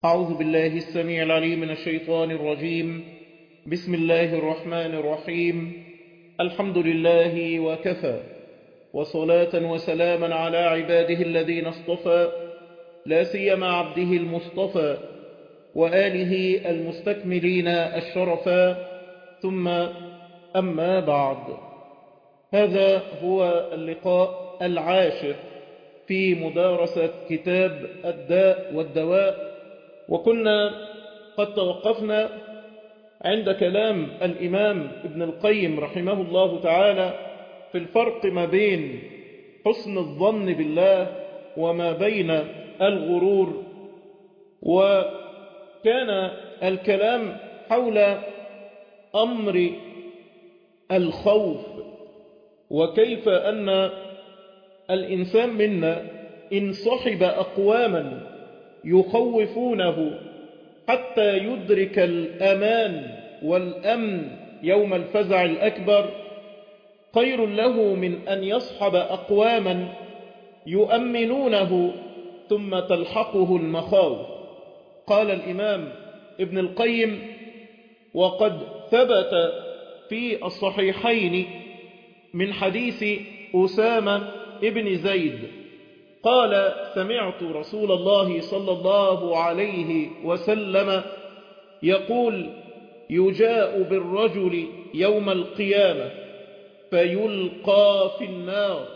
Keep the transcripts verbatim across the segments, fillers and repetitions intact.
أعوذ بالله السميع العليم من الشيطان الرجيم. بسم الله الرحمن الرحيم. الحمد لله وكفى، وصلاة وسلاما على عباده الذين اصطفى، لا سيما عبده المصطفى وآله المستكملين الشرفا، ثم أما بعد. هذا هو اللقاء العاشر في مدارسة كتاب الداء والدواء، وكنا قد توقفنا عند كلام الإمام ابن القيم رحمه الله تعالى في الفرق ما بين حسن الظن بالله وما بين الغرور، وكان الكلام حول أمر الخوف، وكيف أن الإنسان منا إن صحب أقواما يخوفونه حتى يدرك الأمان والأمن يوم الفزع الأكبر، خير له من أن يصحب أقواما يؤمنونه ثم تلحقه المخاوف. قال الإمام ابن القيم: وقد ثبت في الصحيحين من حديث أسامة ابن زيد قال: سمعت رسول الله صلى الله عليه وسلم يقول: يجاء بالرجل يوم القيامة فيلقى في النار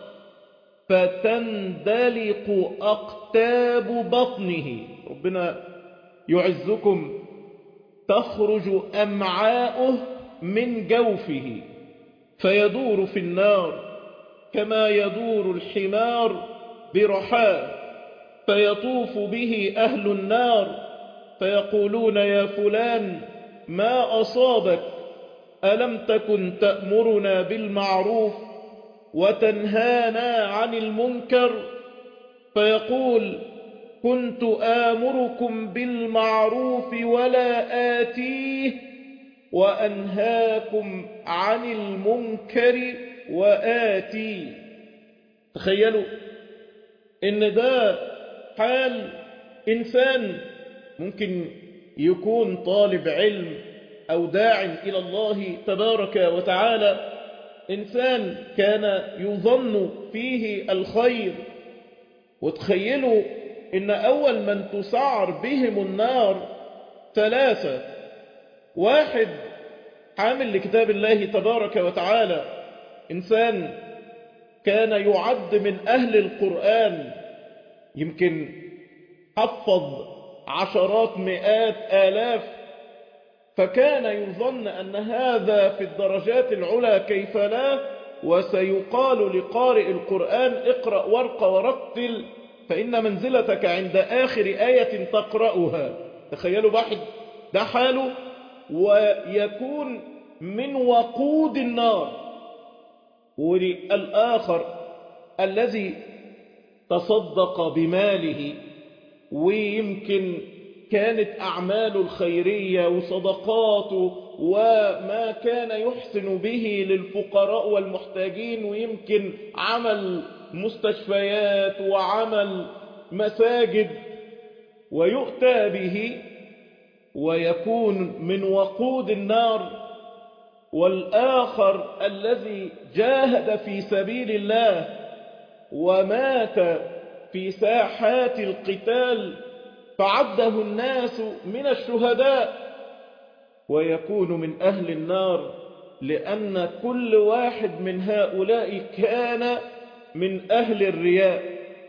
فتندلق أقتاب بطنه، ربنا يعزكم، تخرج أمعاؤه من جوفه فيدور في النار كما يدور الحمار برحاه، فيطوف به أهل النار فيقولون: يا فلان ما أصابك؟ ألم تكن تأمرنا بالمعروف وتنهانا عن المنكر؟ فيقول: كنت آمركم بالمعروف ولا آتيه، وأنهاكم عن المنكر وآتيه. تخيلوا إن ده حال إنسان ممكن يكون طالب علم أو داع إلى الله تبارك وتعالى، إنسان كان يظن فيه الخير، وتخيلوا إن أول من تسعر بهم النار ثلاثة: واحد حامل لكتاب الله تبارك وتعالى، إنسان كان يعد من أهل القرآن، يمكن حفظ عشرات مئات آلاف، فكان يظن أن هذا في الدرجات العلى، كيف لا، وسيقال لقارئ القرآن: اقرأ وارق ورتل فإن منزلتك عند آخر آية تقرأها. تخيلوا واحد ده حاله، ويكون من وقود النار. والآخر الذي تصدق بماله، ويمكن كانت أعماله الخيرية وصدقاته وما كان يحسن به للفقراء والمحتاجين، ويمكن عمل مستشفيات وعمل مساجد، ويؤتى به ويكون من وقود النار. والآخر الذي جاهد في سبيل الله ومات في ساحات القتال فعده الناس من الشهداء، ويكون من أهل النار، لأن كل واحد من هؤلاء كان من أهل الرياء.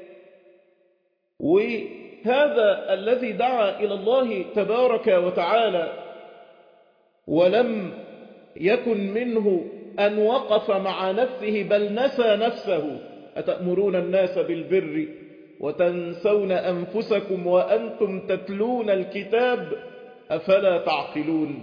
وهذا الذي دعا إلى الله تبارك وتعالى ولم يكن منه أن وقف مع نفسه، بل نسى نفسه: أتأمرون الناس بالبر وتنسون أنفسكم وأنتم تتلون الكتاب أفلا تعقلون.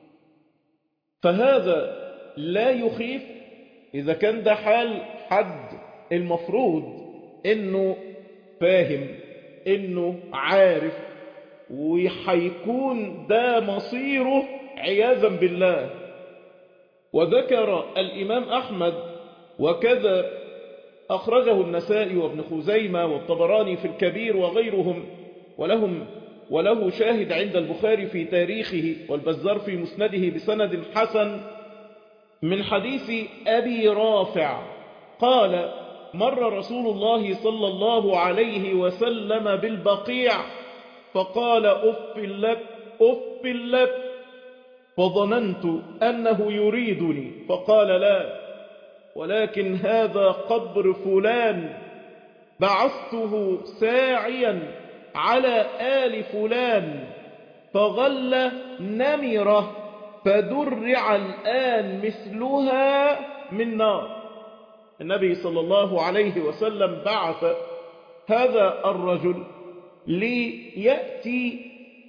فهذا لا يخيف إذا كان ده حال حد المفروض إنه فاهم، إنه عارف، وحيكون ده مصيره عياذا بالله. وذكر الإمام أحمد وكذا أخرجه النسائي وابن خزيمة والطبراني في الكبير وغيرهم، ولهم وله شاهد عند البخاري في تاريخه والبزار في مسنده بسند حسن من حديث أبي رافع قال مر رسول الله صلى الله عليه وسلم بالبقيع فقال أف لك أف لك فظننت أنه يريدني فقال لا ولكن هذا قبر فلان بعثته ساعيا على آل فلان فغل نمرة فدرع الآن مثلها من نار. النبي صلى الله عليه وسلم بعث هذا الرجل ليأتي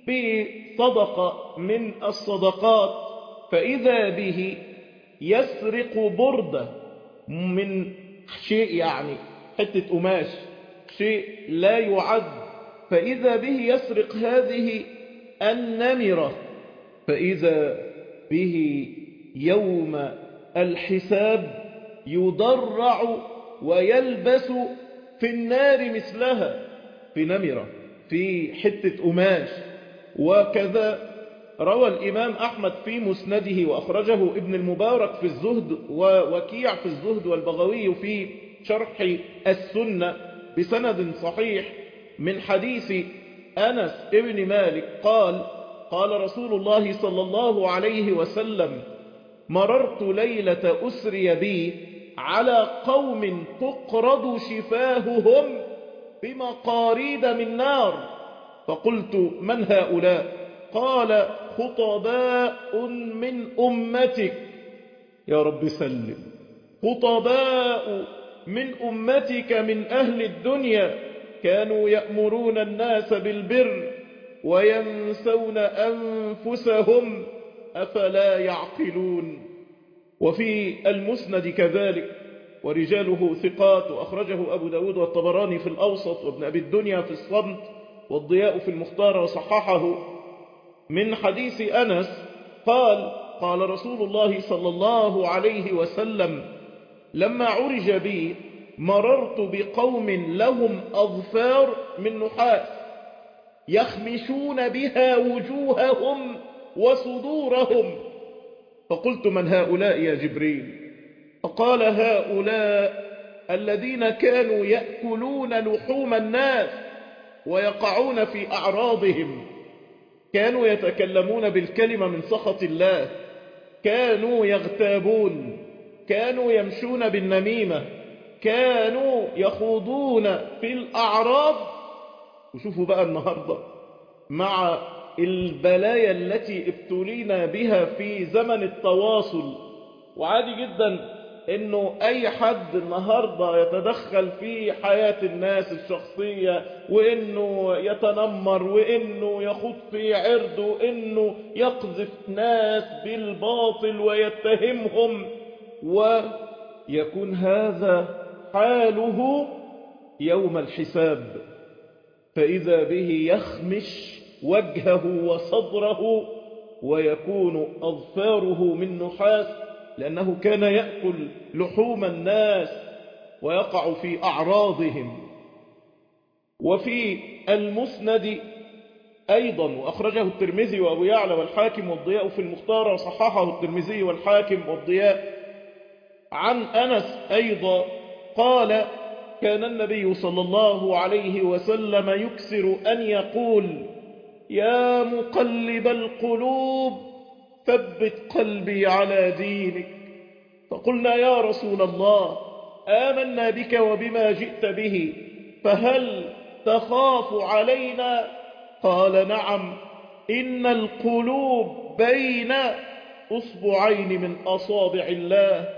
بصدقة من الصدقات فإذا به يسرق بردة من شيء يعني حتة قماش شيء لا يعد فإذا به يسرق هذه النمرة فإذا به يوم الحساب يضرع ويلبس في النار مثلها في نمرة في حتة قماش. وكذا روى الإمام أحمد في مسنده وأخرجه ابن المبارك في الزهد ووكيع في الزهد والبغوي في شرح السنة بسند صحيح من حديث أنس ابن مالك قال قال رسول الله صلى الله عليه وسلم مررت ليلة أسري بي على قوم تقرض شفاههم بمقاريد من نار فقلت من هؤلاء قال خطباء من أمتك يا رب سلم خطباء من أمتك من أهل الدنيا كانوا يأمرون الناس بالبر وينسون أنفسهم أفلا يعقلون. وفي المسند كذلك ورجاله ثقات وأخرجه أبو داود والطبراني في الأوسط وابن أبي الدنيا في الصمت والضياء في المختار وصححه من حديث أنس قال قال رسول الله صلى الله عليه وسلم لما عرج بي مررت بقوم لهم أظفار من نحاس يخمشون بها وجوههم وصدورهم فقلت من هؤلاء يا جبريل فقال هؤلاء الذين كانوا يأكلون لحوم الناس ويقعون في أعراضهم كانوا يتكلمون بالكلمة من سخط الله كانوا يغتابون كانوا يمشون بالنميمة كانوا يخوضون في الأعراض. وشوفوا بقى النهاردة مع البلايا التي ابتلينا بها في زمن التواصل وعادي جدا انه اي حد النهاردة يتدخل في حياة الناس الشخصية وانه يتنمر وانه يخوض في عرض وانه يقذف ناس بالباطل ويتهمهم ويكون هذا حاله يوم الحساب فإذا به يخمش وجهه وصدره ويكون أظفاره من نحاس لأنه كان يأكل لحوم الناس ويقع في أعراضهم. وفي المسند أيضا وأخرجه الترمذي وأبو يعلى والحاكم والضياء في المختار وصححه الترمذي والحاكم والضياء عن أنس أيضا قال كان النبي صلى الله عليه وسلم يكسر أن يقول يا مقلب القلوب ثبت قلبي على دينك فقلنا يا رسول الله آمنا بك وبما جئت به فهل تخاف علينا قال نعم إن القلوب بين أصبعين من أصابع الله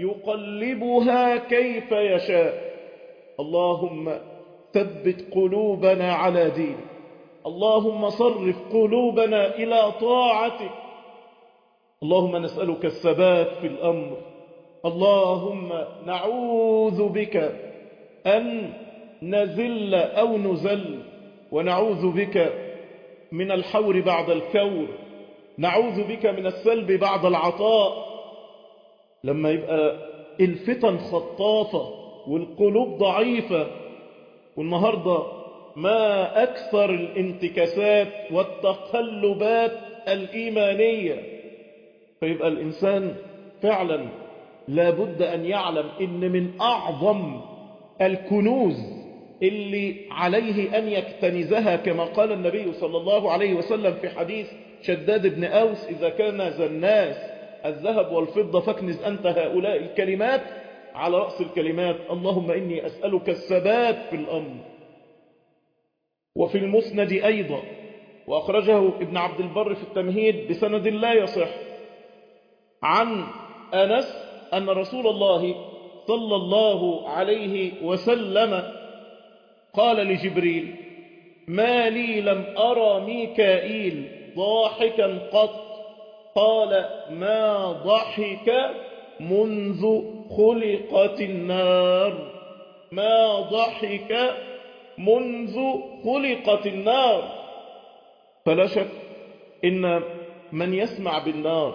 يقلبها كيف يشاء اللهم ثبت قلوبنا على دينك اللهم صرف قلوبنا إلى طاعتك اللهم نسألك الثبات في الأمر اللهم نعوذ بك أن نزل أو نزل ونعوذ بك من الحور بعد الكور نعوذ بك من السلب بعد العطاء. لما يبقى الفتن خطافة والقلوب ضعيفة والنهاردة ما أكثر الانتكاسات والتقلبات الإيمانية. فيبقى الإنسان فعلا لابد أن يعلم إن من أعظم الكنوز اللي عليه أن يكتنزها كما قال النبي صلى الله عليه وسلم في حديث شداد بن أوس: إذا كان ذا الناس الذهب والفضة فاكنز أنت هؤلاء الكلمات. على رأس الكلمات: اللهم إني أسألك الثبات في الأمر. وفي المسند أيضا، وأخرجه ابن عبد البر في التمهيد بسند لا يصح، عن أنس أن رسول الله صلى الله عليه وسلم قال لجبريل: ما لي لم أرى ميكائيل ضاحكا قط. قال: ما ضحك منذ خلقت النار. ما ضحك منذ خلقت النار. فلا شك إن من يسمع بالنار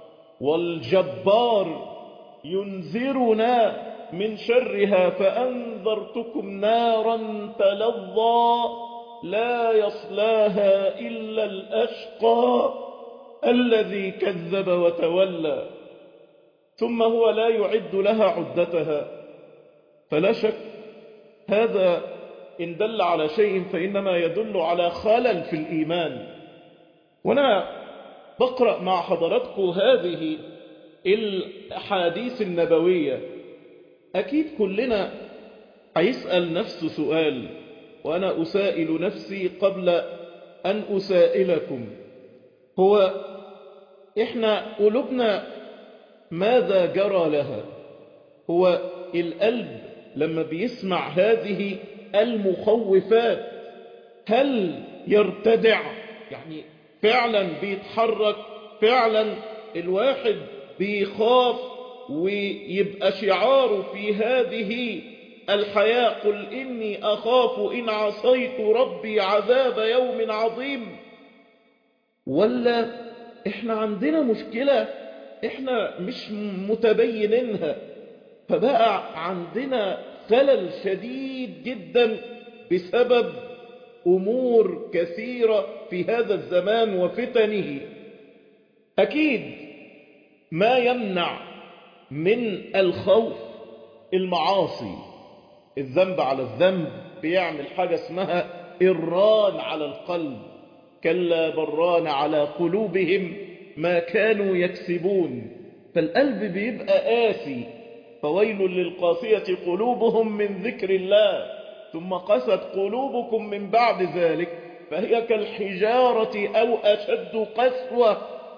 والجبار ينذرنا من شرها: فأنذرتكم نارا تلظى لا يصلاها إلا الأشقى الذي كذب وتولى، ثم هو لا يعد لها عدتها. فلا شك هذا إن دل على شيء فإنما يدل على خلل في الإيمان. وأنا بقرأ مع حضراتكم هذه الأحاديث النبوية، أكيد كلنا هيسأل نفسه سؤال، وأنا أسائل نفسي قبل أن أسائلكم: هو إحنا قلوبنا ماذا جرى لها؟ هو القلب لما بيسمع هذه المخوفات هل يرتدع؟ يعني فعلا بيتحرك؟ فعلا الواحد بيخاف ويبقى شعاره في هذه الحياة: قل إني أخاف إن عصيت ربي عذاب يوم عظيم؟ ولا إحنا عندنا مشكلة إحنا مش متبينينها، فبقى عندنا خلل شديد جدا بسبب أمور كثيرة في هذا الزمان وفتنه؟ أكيد ما يمنع من الخوف المعاصي. الذنب على الذنب بيعمل حاجة اسمها إران على القلب: كلا بران على قلوبهم ما كانوا يكسبون. فالقلب بيبقى قاسي. فويل للقاسية قلوبهم من ذكر الله ثم قست قلوبكم من بعد ذلك فهي كالحجارة أو أشد قسوة.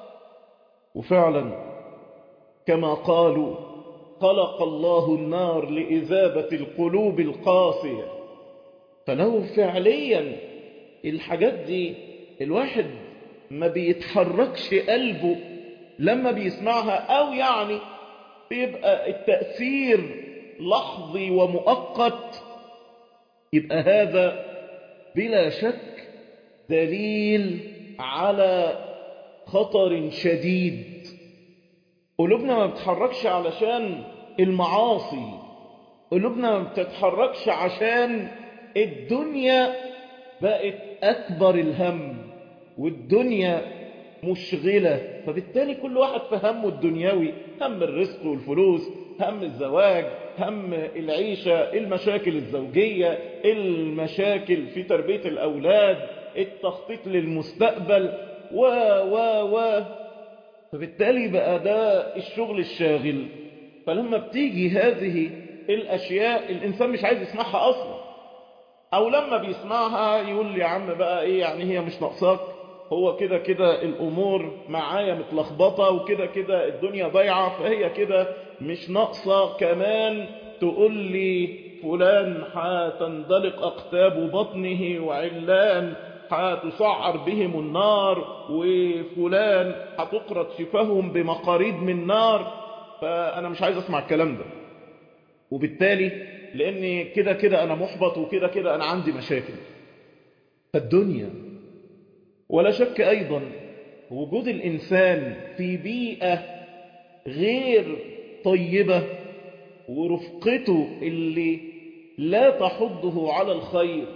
وفعلا كما قالوا: خلق الله النار لإذابة القلوب القاسية. فلو فعليا الحاجات دي الواحد ما بيتحركش قلبه لما بيسمعها، أو يعني بيبقى التأثير لحظي ومؤقت، يبقى هذا بلا شك دليل على خطر شديد. قلوبنا ما بتتحركش علشان المعاصي، قلوبنا ما بتتحركش عشان الدنيا بقت أكبر الهم والدنيا مشغلة، فبالتالي كل واحد في همه الدنيوي: هم الرزق والفلوس، هم الزواج، هم العيشة، المشاكل الزوجية، المشاكل في تربية الأولاد، التخطيط للمستقبل، و و و فبالتالي بقى ده الشغل الشاغل. فلما بتيجي هذه الأشياء الإنسان مش عايز يسمعها أصلا، أو لما بيسمعها يقول لي: يا عم بقى إيه يعني، هي مش ناقصاك، هو كده كده الأمور معايا متلخبطة، وكده كده الدنيا ضيعة، فهي كده مش ناقصة كمان تقول لي فلان هتندلق أقتاب بطنه، وعلان هتسعر بهم النار، وفلان هتقرط شفاههم بمقاريد من نار. فأنا مش عايز أسمع الكلام ده، وبالتالي لأني كده كده أنا محبط، وكده كده أنا عندي مشاكل. فالدنيا ولا شك أيضا وجود الإنسان في بيئة غير طيبة، ورفقته اللي لا تحضه على الخير،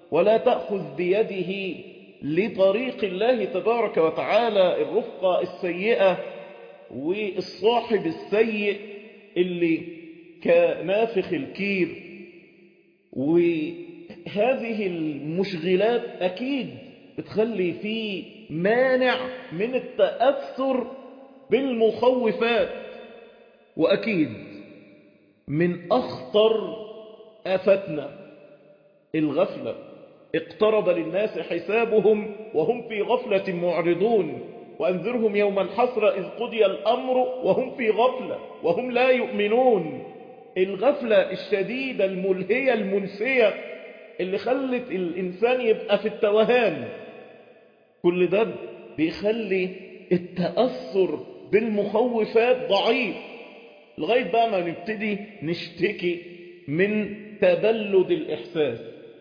ولا تأخذ بيده لطريق الله تبارك وتعالى الرفقة السيئة والصاحب السيء اللي كنافخ الكير. وهذه المشغلات أكيد بتخلي فيه مانع من التأثر بالمخوفات. وأكيد من أخطر آفتنا الغفلة. اقترب للناس حسابهم وهم في غفلة معرضون، وأنذرهم يوم الحسرة إذ قضي الأمر وهم في غفلة وهم لا يؤمنون. الغفلة الشديدة الملهية المنسية اللي خلت الإنسان يبقى في التوهان، كل ده بيخلي التأثر بالمخوفات ضعيف، لغاية بقى ما نبتدي نشتكي من تبلد الإحساس.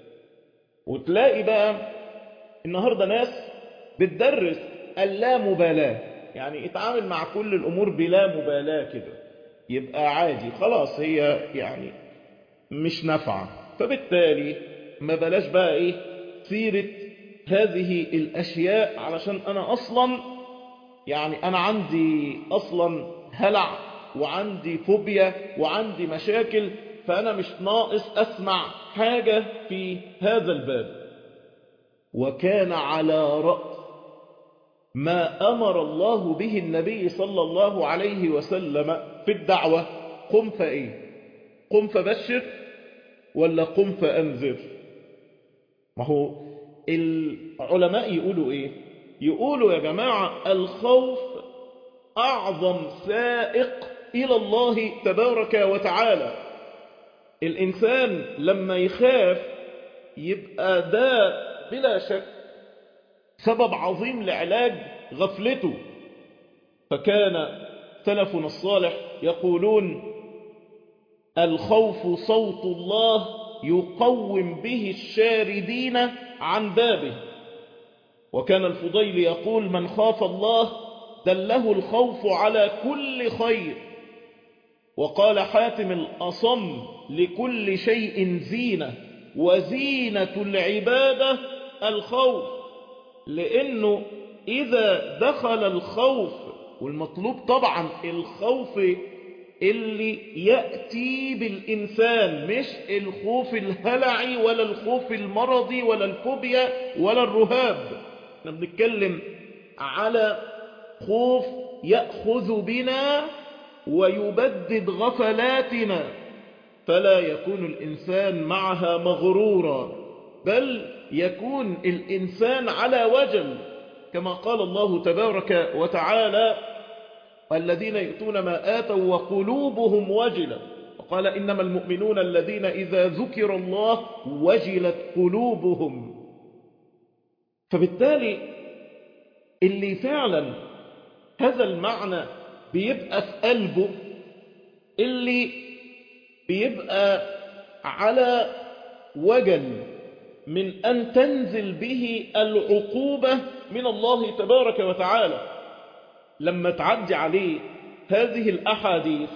وتلاقي بقى النهاردة ناس بتدرس اللامبالاة، يعني اتعامل مع كل الأمور بلا مبالاة كده، يبقى عادي خلاص، هي يعني مش نافعة. فبالتالي ما بلاش بقى ايه سيرة هذه الأشياء، علشان أنا أصلا يعني أنا عندي أصلا هلع وعندي فوبيا وعندي مشاكل، فأنا مش ناقص أسمع حاجة في هذا الباب. وكان على رأس ما أمر الله به النبي صلى الله عليه وسلم في الدعوة قم فإيه؟ قم فبشر ولا قم فأنذر؟ ما هو العلماء يقولوا إيه؟ يقولوا يا جماعة الخوف أعظم سائق إلى الله تبارك وتعالى. الإنسان لما يخاف يبقى ده بلا شك سبب عظيم لعلاج غفلته. فكان سلفنا الصالح يقولون الخوف صوت الله يقوم به الشاردين عن بابه. وكان الفضيل يقول من خاف الله دله الخوف على كل خير. وقال حاتم الأصم لكل شيء زينة، وزينة العبادة الخوف، لأنه إذا دخل الخوف، والمطلوب طبعا الخوف اللي يأتي بالإنسان، مش الخوف الهلعي ولا الخوف المرضي ولا الفوبيا ولا الرهاب. احنا بنتكلم على خوف يأخذ بنا ويبدد غفلاتنا، فلا يكون الإنسان معها مغرورا، بل يكون الإنسان على وجل، كما قال الله تبارك وتعالى الذين يؤتون ما آتوا وقلوبهم وجلة، وقال إنما المؤمنون الذين إذا ذكر الله وجلت قلوبهم. فبالتالي اللي فعلا هذا المعنى بيبقى في قلبه، اللي بيبقى على وجل من أن تنزل به العقوبة من الله تبارك وتعالى، لما تعدي عليه هذه الأحاديث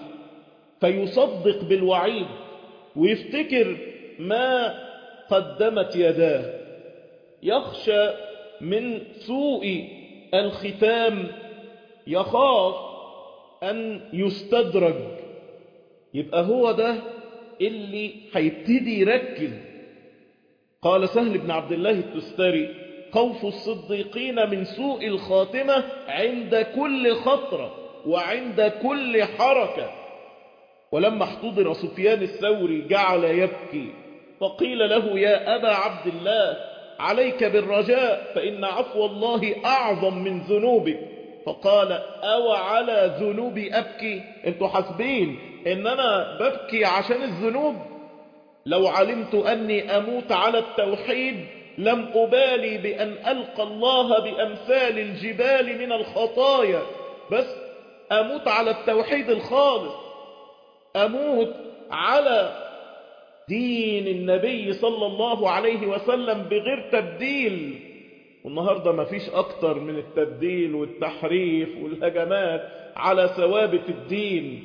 فيصدق بالوعيد ويفتكر ما قدمت يداه، يخشى من سوء الختام، يخاف أن يستدرج. يبقى هو ده اللي هيبتدي يركز. قال سهل بن عبد الله التستري خوف الصديقين من سوء الخاتمة عند كل خطرة وعند كل حركة. ولما احتضر سفيان الثوري جعل يبكي، فقيل له يا أبا عبد الله عليك بالرجاء فإن عفو الله أعظم من ذنوبك. فقال أو على ذنوبي أبكي؟ انتوا حاسبين ان انا ببكي عشان الذنوب؟ لو علمت أني أموت على التوحيد لم أبالي بأن ألقى الله بأمثال الجبال من الخطايا، بس أموت على التوحيد الخالص، أموت على دين النبي صلى الله عليه وسلم بغير تبديل. والنهاردة ما فيش أكتر من التبديل والتحريف والهجمات على ثوابت الدين.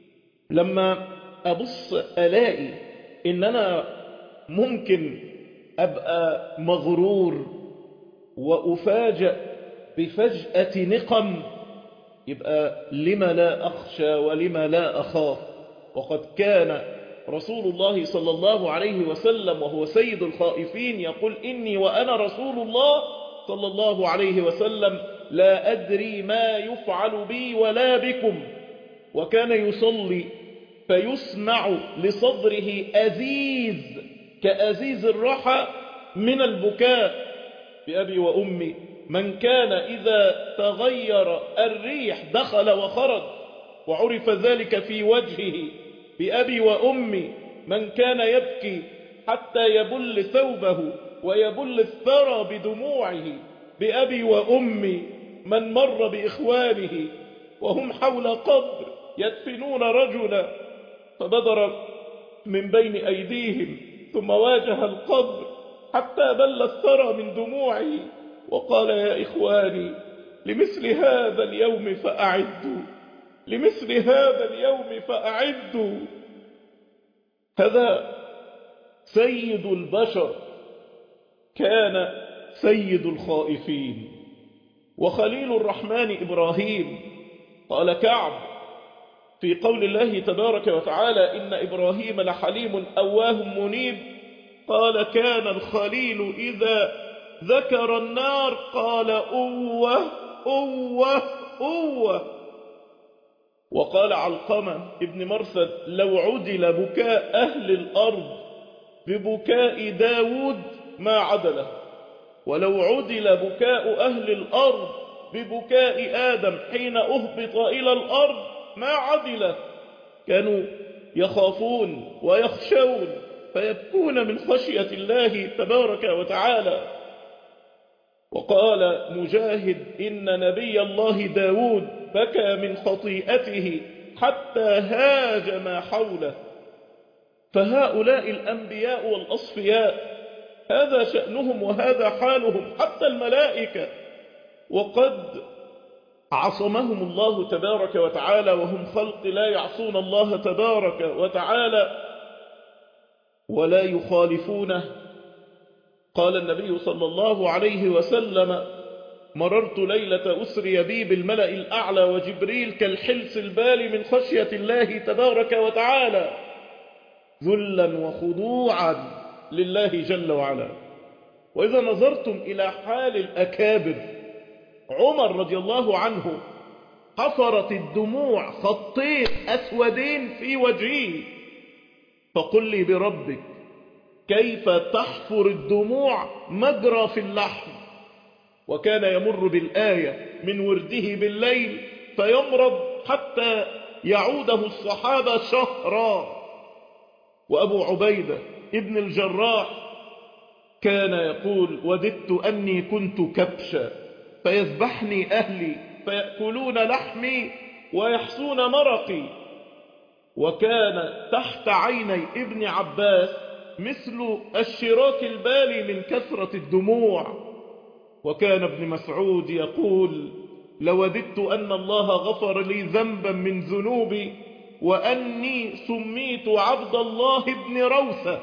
لما أبص ألاقي إن أنا ممكن أبقى مغرور وأفاجأ بفجأة نقم، يبقى لما لا أخشى ولما لا أخاف. وقد كان رسول الله صلى الله عليه وسلم وهو سيد الخائفين يقول إني وأنا رسول الله صلى الله عليه وسلم لا أدري ما يفعل بي ولا بكم. وكان يصلي فيسمع لصدره أزيز كأزيز الرحى من البكاء. بأبي وأمي من كان إذا تغير الريح دخل وخرج وعرف ذلك في وجهه. بأبي وأمي من كان يبكي حتى يبل ثوبه ويبل الثرى بدموعه. بأبي وأمي من مر بإخوانه وهم حول قبر يدفنون رجلا فبدر من بين أيديهم ثم واجه القبر حتى بل الثرى من دموعه وقال يا إخواني لمثل هذا اليوم فأعدوا، لمثل هذا اليوم فأعدوا. هذا سيد البشر، كان سيد الخائفين. وخليل الرحمن إبراهيم، قال كعب في قول الله تبارك وتعالى إن إبراهيم لحليم أواه منيب، قال كان الخليل إذا ذكر النار قال أوه أوه أوه. وقال علقمة ابن مرثد لو عدل بكاء أهل الأرض ببكاء داود ما عدله، ولو عدل بكاء أهل الأرض ببكاء آدم حين أهبط إلى الأرض ما عدله. كانوا يخافون ويخشون فيبكون من خشية الله تبارك وتعالى. وقال مجاهد إن نبي الله داود بكى من خطيئته حتى هاج ما حوله. فهؤلاء الأنبياء والأصفياء هذا شأنهم وهذا حالهم، حتى الملائكة، وقد عصمهم الله تبارك وتعالى وهم خلق لا يعصون الله تبارك وتعالى ولا يخالفونه. قال النبي صلى الله عليه وسلم مررت ليلة أسري بي بالملأ الأعلى وجبريل كالحلس البالي من خشية الله تبارك وتعالى ذلا وخضوعا لله جل وعلا. وإذا نظرتم إلى حال الأكابر، عمر رضي الله عنه حفرت الدموع خطين أسودين في وجهه، فقل لي بربك كيف تحفر الدموع مجرى في اللحم. وكان يمر بالآية من ورده بالليل فيمرض حتى يعوده الصحابة شهرا. وأبو عبيدة ابن الجراح كان يقول وددت أني كنت كبشا فيذبحني أهلي فيأكلون لحمي ويحصون مرقي. وكان تحت عيني ابن عباس مثل الشراك البالي من كثرة الدموع. وكان ابن مسعود يقول لوددت أن الله غفر لي ذنبا من ذنوبي وأني سميت عبد الله ابن روثة.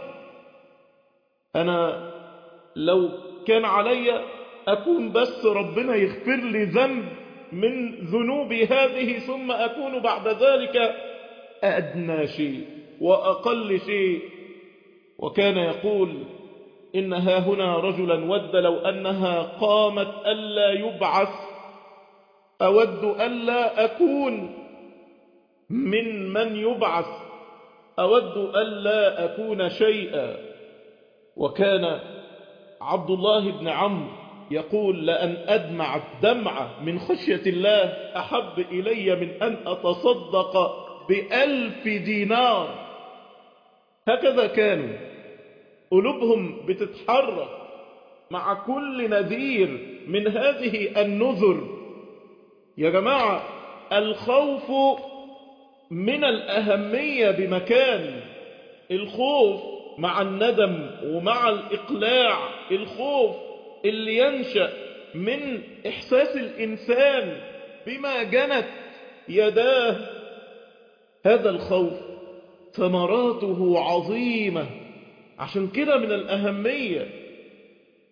أنا لو كان علي أكون بس ربنا يغفر لي ذنب من ذنوبي هذه ثم أكون بعد ذلك أدنى شيء وأقل شيء. وكان يقول إن ها هنا رجلا ود لو أنها قامت ألا يبعث أود ألا أكون من من يبعث أود ألا أكون شيئا. وكان عبد الله بن عمرو يقول لأن أدمع الدمعة من خشية الله أحب إلي من أن أتصدق بألف دينار. هكذا كانوا قلوبهم بتتحرك مع كل نذير من هذه النذر. يا جماعة الخوف من الأهمية بمكان، الخوف مع الندم ومع الإقلاع، الخوف اللي ينشأ من إحساس الإنسان بما جنت يداه. هذا الخوف ثمراته عظيمة، عشان كده من الأهمية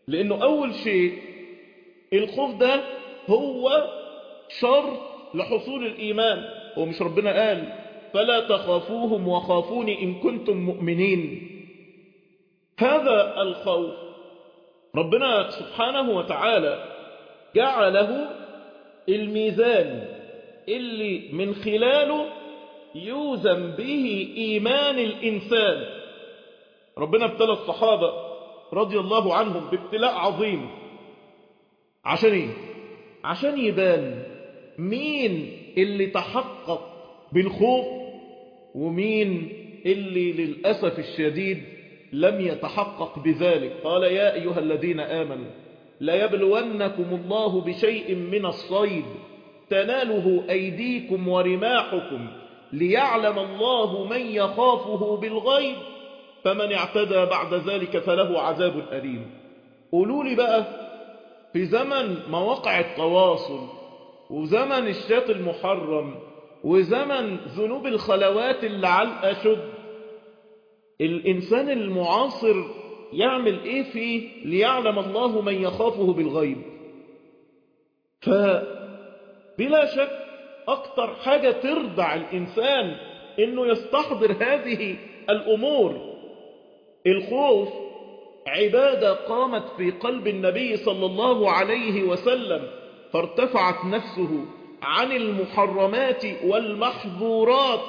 لأنه أول شيء الخوف ده هو شرط لحصول الإيمان. هو مش ربنا قال فلا تخافوهم وخافوني إن كنتم مؤمنين؟ هذا الخوف ربنا سبحانه وتعالى جعله الميزان اللي من خلاله يوزن به إيمان الإنسان. ربنا ابتلى الصحابة رضي الله عنهم بابتلاء عظيم. عشان ايه؟ عشان يبان مين اللي تحقق بالخوف ومين اللي للأسف الشديد لم يتحقق بذلك. قال يا أيها الذين آمنوا ليبلونكم الله بشيء من الصيد تناله أيديكم ورماحكم ليعلم الله من يخافه بالغيب فمن اعتدى بعد ذلك فله عذاب أليم. قولوا لي بقى، في زمن مواقع التواصل وزمن الشات المحرم وزمن ذنوب الخلوات اللي على الأشد، الإنسان المعاصر يعمل إيه فيه ليعلم الله من يخافه بالغيب؟ فبلا شك أكتر حاجة ترضع الإنسان إنه يستحضر هذه الأمور. الخوف عبادة قامت في قلب النبي صلى الله عليه وسلم فارتفعت نفسه عن المحرمات والمحظورات،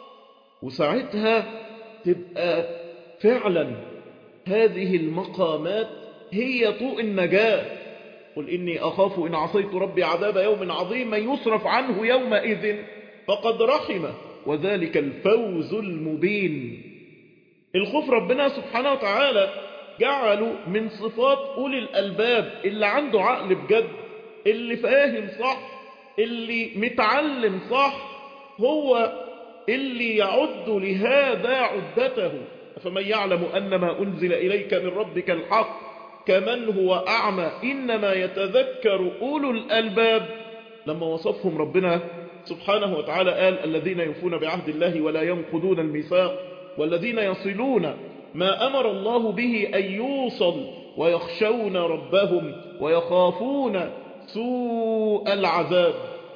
وساعتها تبقى فعلا هذه المقامات هي طوق النجاة. قل إني أخاف إن عصيت ربي عذاب يوم عظيم من يصرف عنه يومئذ فقد رحمه وذلك الفوز المبين. الخوف ربنا سبحانه وتعالى جعله من صفات أولي الألباب، اللي عنده عقل بجد، اللي فاهم صح، اللي متعلم صح، هو اللي يعد لهذا عدته. فمن يعلم أن ما أنزل إليك من ربك الحق كمن هو أعمى إنما يتذكر أولو الألباب. لما وصفهم ربنا سبحانه وتعالى قال الذين يوفون بعهد الله ولا ينقضون الميثاق والذين يصلون ما أمر الله به أن يوصل ويخشون ربهم ويخافون سوء العذاب.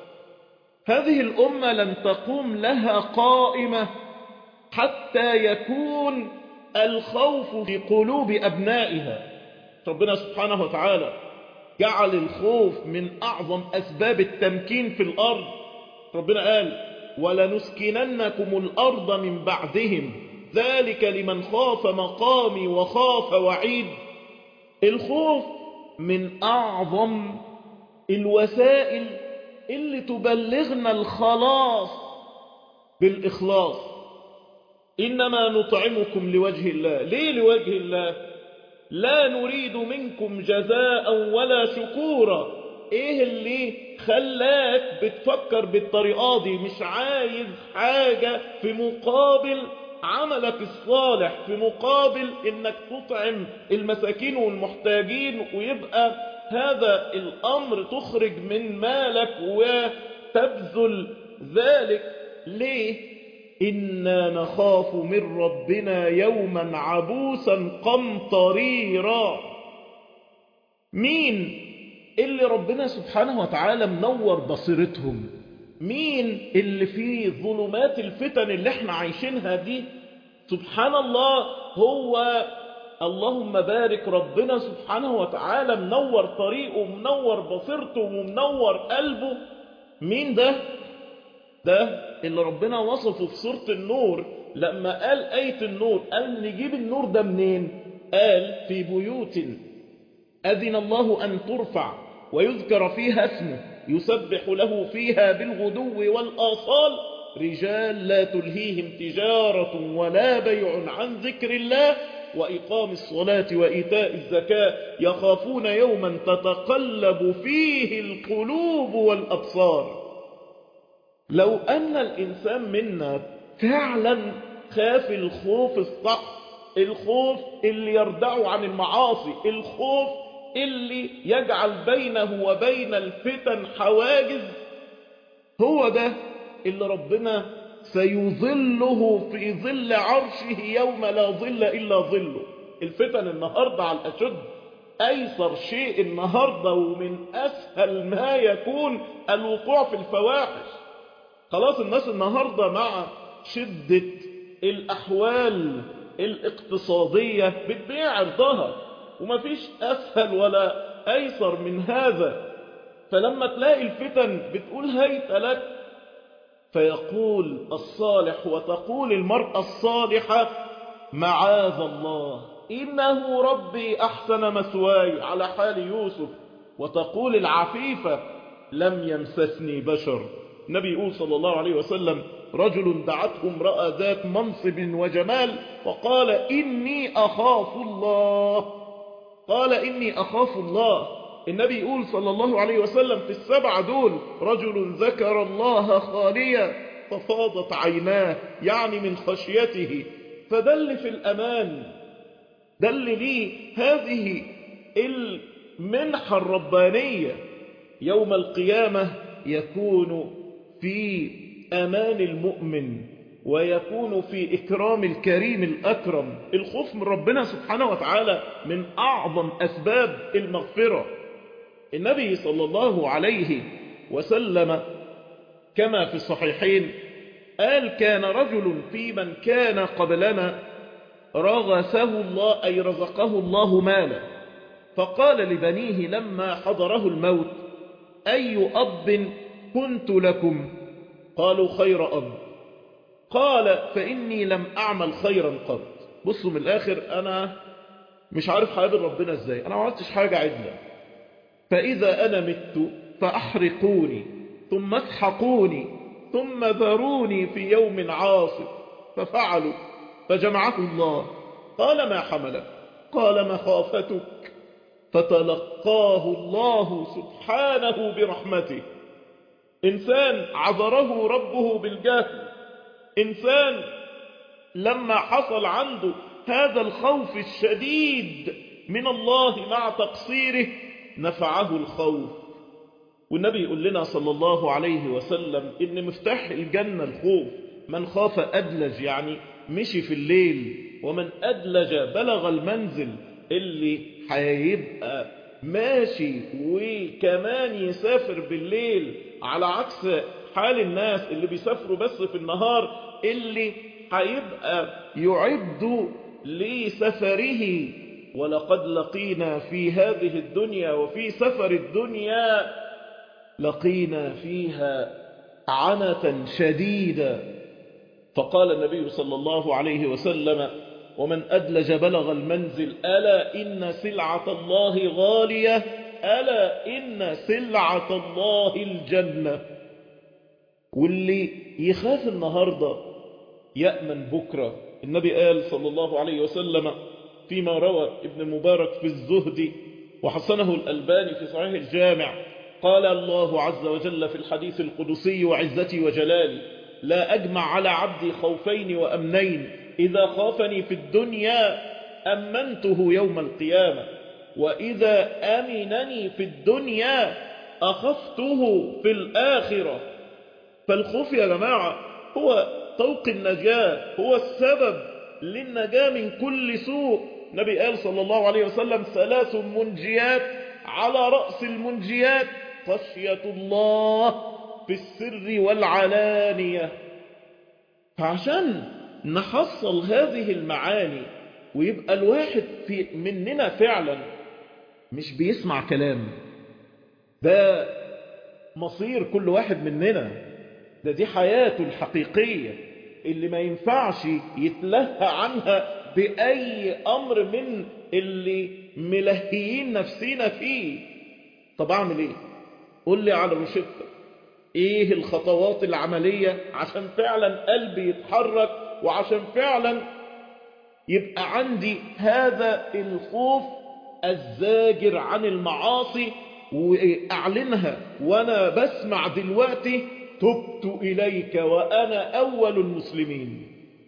هذه الأمة لن تقوم لها قائمة حتى يكون الخوف في قلوب أبنائها. ربنا سبحانه وتعالى جعل الخوف من أعظم أسباب التمكين في الأرض. ربنا قال ولنسكننكم الأرض من بعدهم ذلك لمن خاف مقامي وخاف وعيد. الخوف من أعظم الوسائل اللي تبلغنا الخلاص بالإخلاص. إنما نطعمكم لوجه الله. ليه لوجه الله؟ لا نريد منكم جزاء ولا شكورا. ايه اللي خلاك بتفكر بالطريقة دي؟ مش عايز حاجة في مقابل عملك الصالح، في مقابل انك تطعم المساكين والمحتاجين، ويبقى هذا الامر تخرج من مالك وتبذل ذلك. ليه؟ إنا نخاف من ربنا يوما عبوسا قمطريرا. مين اللي ربنا سبحانه وتعالى منور بصيرتهم؟ مين اللي في ظلمات الفتن اللي احنا عايشينها دي سبحان الله هو اللهم بارك ربنا سبحانه وتعالى منور طريقه ومنور بصيرته ومنور قلبه؟ مين ده؟ ده اللي ربنا وصفه في سورة النور لما قال آية النور. قال نجيب النور ده منين؟ قال في بيوت أذن الله أن ترفع ويذكر فيها اسمه يسبح له فيها بالغدو والآصال رجال لا تلهيهم تجارة ولا بيع عن ذكر الله وإقام الصلاة وإيتاء الزكاة يخافون يوما تتقلب فيه القلوب والأبصار. لو أن الإنسان منا فعلا خاف الخوف الصح، الخوف اللي يردعه عن المعاصي، الخوف اللي يجعل بينه وبين الفتن حواجز، هو ده اللي ربنا سيظله في ظل عرشه يوم لا ظل إلا ظله. الفتن النهاردة على الأشد، أيسر شيء النهاردة ومن أسهل ما يكون الوقوع في الفواحش. خلاص الناس النهاردة مع شدة الأحوال الاقتصادية بتبيع عرضها، ومفيش أسهل ولا أيسر من هذا. فلما تلاقي الفتن بتقول هيت لك، فيقول الصالح وتقول المرأة الصالحة معاذ الله إنه ربي أحسن مثواي على حال يوسف، وتقول العفيفة لم يمسسني بشر. النبي يقول صلى الله عليه وسلم رجل دعته امرأة ذات منصب وجمال فقال إني أخاف الله، قال إني أخاف الله. النبي يقول صلى الله عليه وسلم في السبعة دول رجل ذكر الله خاليا ففاضت عيناه، يعني من خشيته، فدل في الأمان، دل لي هذه المنحة الربانية. يوم القيامة يكون في أمان المؤمن، ويكون في إكرام الكريم الأكرم. الخوف من ربنا سبحانه وتعالى من أعظم أسباب المغفرة. النبي صلى الله عليه وسلم كما في الصحيحين قال كان رجل في من كان قبلنا رغسه الله أي رزقه الله مالا، فقال لبنيه لما حضره الموت أي أب كنت لكم؟ قالوا خير أب. قال فإني لم أعمل خيرا قط. بصوا من الآخر أنا مش عارف هقابل ربنا إزاي، أنا ما عملتش حاجة عدلة، فإذا أنا مت فأحرقوني ثم اسحقوني ثم ذروني في يوم عاصف. ففعلوا فجمعه الله. قال ما حملك؟ قال مخافتك. فتلقاه الله سبحانه برحمته. إنسان عذره ربه بالجهل، إنسان لما حصل عنده هذا الخوف الشديد من الله مع تقصيره نفعه الخوف. والنبي يقول لنا صلى الله عليه وسلم إن مفتاح الجنة الخوف. من خاف أدلج، يعني مشي في الليل، ومن أدلج بلغ المنزل. اللي هيبقى ماشي وكمان يسافر بالليل، على عكس حال الناس اللي بيسافروا بس في النهار، اللي هيبقى يعد لسفره. ولقد لقينا في هذه الدنيا وفي سفر الدنيا لقينا فيها عنة شديدة. فقال النبي صلى الله عليه وسلم ومن أدلج بلغ المنزل ألا إن سلعة الله غالية، ألا إن سلعة الله الجنة. واللي يخاف النهاردة يأمن بكرة. النبي قال صلى الله عليه وسلم فيما روى ابن المبارك في الزهد وحسنه الألباني في صحيح الجامع، قال الله عز وجل في الحديث القدسي وعزتي وجلالي لا أجمع على عبدي خوفين وأمنين، إذا خافني في الدنيا أمنته يوم القيامة، وإذا أمنني في الدنيا أخفته في الآخرة. فالخوف يا جماعة هو طوق النجاة، هو السبب للنجاة من كل سوء. النبي قال صلى الله عليه وسلم ثلاث منجيات، على رأس المنجيات خشية الله في السر والعلانية. فعشان نحصل هذه المعاني ويبقى الواحد في مننا فعلا مش بيسمع كلام، ده مصير كل واحد مننا، ده دي حياته الحقيقية اللي ما ينفعش يتلهى عنها بأي أمر من اللي ملهيين نفسينا فيه. طب أعمل إيه؟ قول لي على روشتة، إيه الخطوات العملية عشان فعلا قلبي يتحرك، وعشان فعلا يبقى عندي هذا الخوف الزاجر عن المعاصي، وأعلنها وأنا بسمع دلوقتي تبت إليك وأنا أول المسلمين.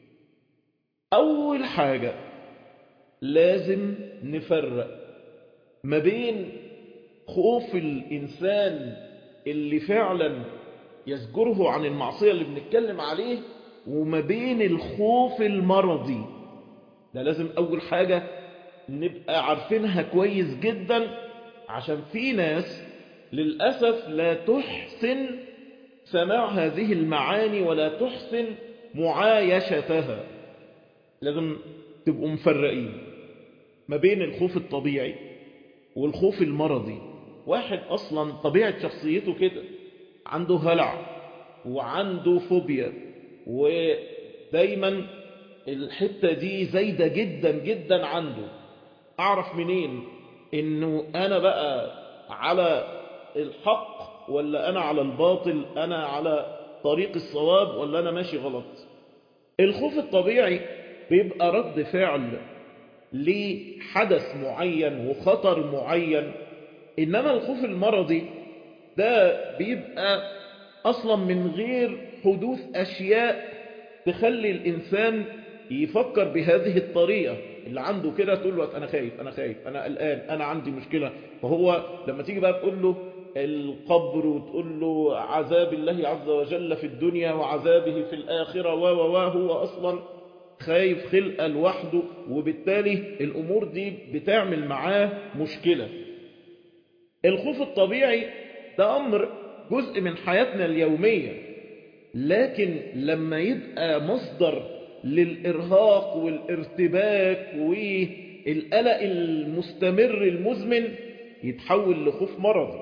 أول حاجة لازم نفرق ما بين خوف الإنسان اللي فعلا يزجره عن المعصية اللي بنتكلم عليه، وما بين الخوف المرضي. ده لازم أول حاجة نبقى عارفينها كويس جدا، عشان في ناس للأسف لا تحسن سماع هذه المعاني ولا تحسن معايشتها. لازم تبقوا مفرقين ما بين الخوف الطبيعي والخوف المرضي. واحد أصلا طبيعة شخصيته كده، عنده هلع وعنده فوبيا، ودايما الحتة دي زايدة جدا جدا عنده. أعرف منين إنه أنا بقى على الحق ولا أنا على الباطل، أنا على طريق الصواب ولا أنا ماشي غلط؟ الخوف الطبيعي بيبقى رد فعل لحدث معين وخطر معين، إنما الخوف المرضي ده بيبقى أصلا من غير حدوث أشياء تخلي الإنسان يفكر بهذه الطريقة. اللي عنده كده طول الوقت أنا خايف أنا خايف أنا قلقان أنا عندي مشكلة. فهو لما تيجي بقى تقول له القبر وتقول له عذاب الله عز وجل في الدنيا وعذابه في الآخرة و و هو أصلا خايف خلقة لوحده، وبالتالي الأمور دي بتعمل معاه مشكلة. الخوف الطبيعي ده أمر جزء من حياتنا اليومية، لكن لما يبقى مصدر للإرهاق والارتباك والقلق المستمر المزمن يتحول لخوف مرضي.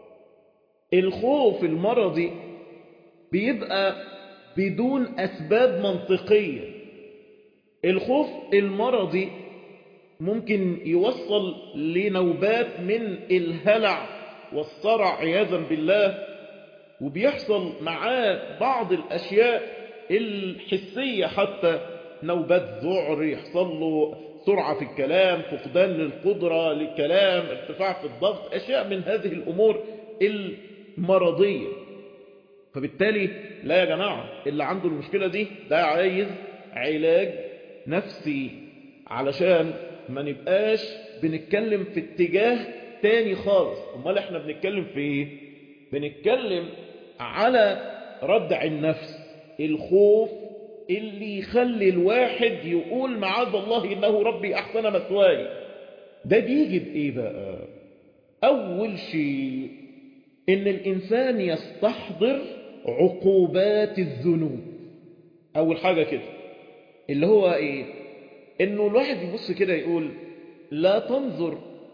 الخوف المرضي بيبقى بدون أسباب منطقية. الخوف المرضي ممكن يوصل لنوبات من الهلع والصرع عياذا بالله، وبيحصل معاه بعض الأشياء الحسية، حتى نوبات ذعر، يحصل له سرعة في الكلام، فقدان للقدرة للكلام، ارتفاع في الضغط، أشياء من هذه الأمور المرضية. فبالتالي لا يا جماعة، اللي عنده المشكلة دي ده عايز علاج نفسي، علشان ما نبقاش بنتكلم في اتجاه تاني خالص. امال احنا بنتكلم في ايه؟ بنتكلم على ردع النفس، الخوف اللي يخلي الواحد يقول معاذ الله إنه ربي أحسن مثواي. ده بيجي بإيه بقى؟ أول شيء إن الإنسان يستحضر عقوبات الذنوب. أول حاجة كده اللي هو إيه؟ إنه الواحد يبص كده يقول لا تنظر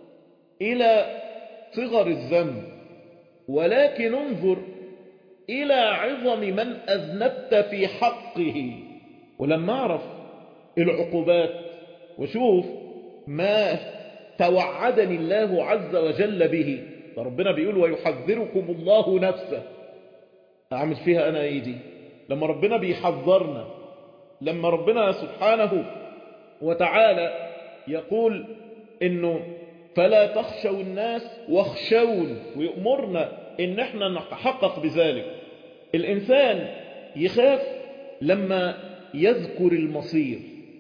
إلى صغر الذنب، ولكن انظر إلى عظم من أذنبت في حقه. ولما أعرف العقوبات وشوف ما توعدني الله عز وجل به، فربنا بيقول ويحذركم الله نفسه، أعمل فيها أنا إيه دي؟ لما ربنا بيحذرنا، لما ربنا سبحانه وتعالى يقول إنه فلا تخشوا الناس واخشون، ويأمرنا إن احنا نتحقق بذلك. الإنسان يخاف لما يذكر المصير،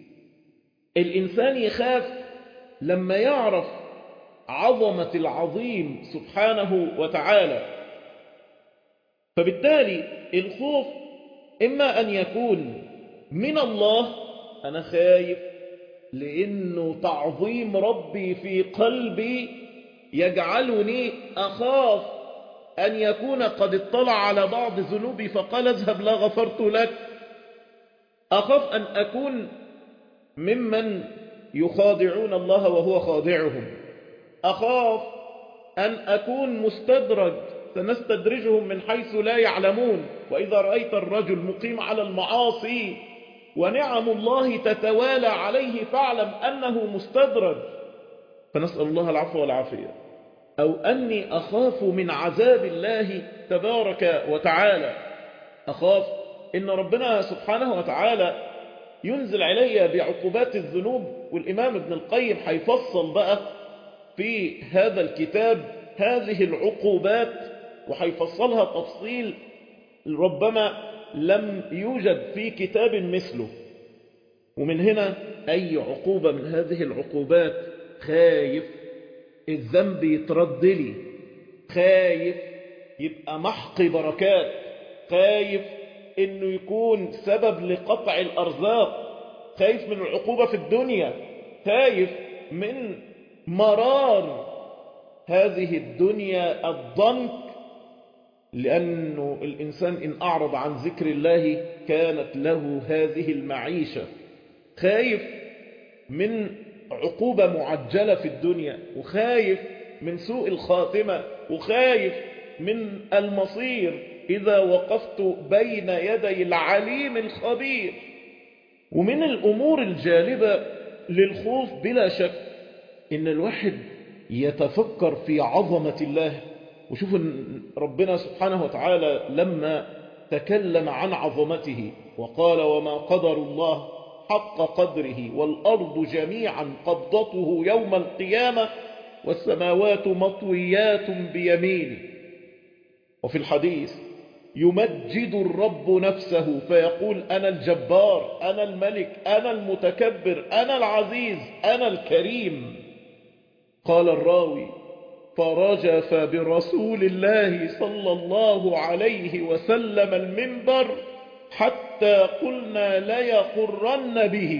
الإنسان يخاف لما يعرف عظمة العظيم سبحانه وتعالى. فبالتالي الخوف إما أن يكون من الله، أنا خايف لأنه تعظيم ربي في قلبي يجعلني أخاف أن يكون قد اطلع على بعض ذنوبي فقال اذهب لا غفرت لك. أخاف أن أكون ممن يخادعون الله وهو خادعهم. أخاف أن أكون مستدرج، سنستدرجهم من حيث لا يعلمون. وإذا رأيت الرجل مقيم على المعاصي ونعم الله تتوالى عليه فاعلم أنه مستدرج. فنسأل الله العفو والعافية. أو أني أخاف من عذاب الله تبارك وتعالى، أخاف إن ربنا سبحانه وتعالى ينزل علي بعقوبات الذنوب. والإمام ابن القيم هيفصل بقى في هذا الكتاب هذه العقوبات، وهيفصلها تفصيل ربما لم يوجد في كتاب مثله. ومن هنا أي عقوبة من هذه العقوبات خايف الذنب يترد لي، خايف يبقى محق بركات، خايف انه يكون سبب لقطع الارزاق، خايف من العقوبة في الدنيا، خايف من مرار هذه الدنيا الضنك، لأنه الإنسان إن أعرض عن ذكر الله كانت له هذه المعيشة. خايف من عقوبة معجلة في الدنيا، وخايف من سوء الخاتمة، وخايف من المصير إذا وقفت بين يدي العليم الخبير. ومن الأمور الجالبة للخوف بلا شك إن الواحد يتفكر في عظمة الله. وشوف ربنا سبحانه وتعالى لما تكلم عن عظمته وقال وما قدر الله حق قدره والأرض جميعا قبضته يوم القيامة والسماوات مطويات بيمينه. وفي الحديث يمجد الرب نفسه فيقول أنا الجبار، أنا الملك، أنا المتكبر، أنا العزيز، أنا الكريم. قال الراوي فرجف برسول الله صلى الله عليه وسلم المنبر حتى قلنا ليقرن به.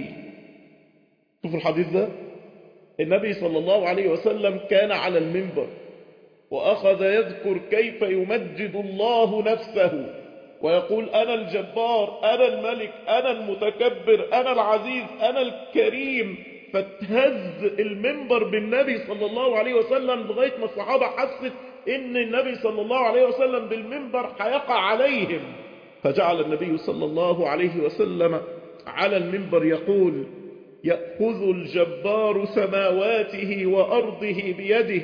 شوف الحديث ده، النبي صلى الله عليه وسلم كان على المنبر وأخذ يذكر كيف يمجد الله نفسه ويقول أنا الجبار، أنا الملك، أنا المتكبر، أنا العزيز، أنا الكريم. فاتهز المنبر بالنبي صلى الله عليه وسلم لغاية ما الصحابة حست إن النبي صلى الله عليه وسلم بالمنبر هيقع عليهم. فجعل النبي صلى الله عليه وسلم على المنبر يقول يأخذ الجبار سماواته وأرضه بيده،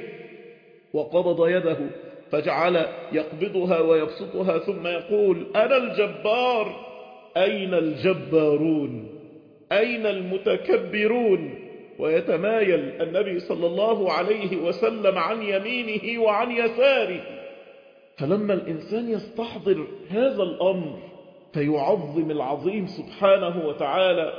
وقبض يده فجعل يقبضها ويبسطها ثم يقول أنا الجبار، أين الجبارون، أين المتكبرون. ويتمايل النبي صلى الله عليه وسلم عن يمينه وعن يساره. فلما الإنسان يستحضر هذا الأمر فيعظم العظيم سبحانه وتعالى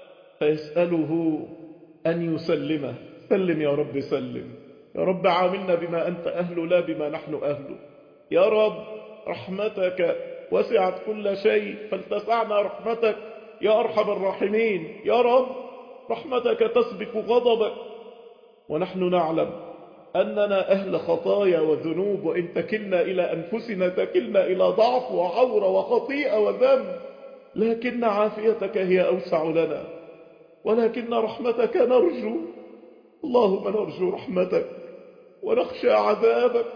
فيسأله أن يسلمه. سلم يا رب، سلم يا رب، عاملنا بما أنت أهل لا بما نحن أهل. يا رب رحمتك وسعت كل شيء فلتسعنا رحمتك يا أرحم الراحمين. يا رب رحمتك تسبق غضبك، ونحن نعلم أننا أهل خطايا وذنوب، وإن تكلنا إلى أنفسنا تكلنا إلى ضعف وعورة وخطيئة وذنب، لكن عافيتك هي أوسع لنا، ولكن رحمتك نرجو. اللهم نرجو رحمتك ونخشى عذابك.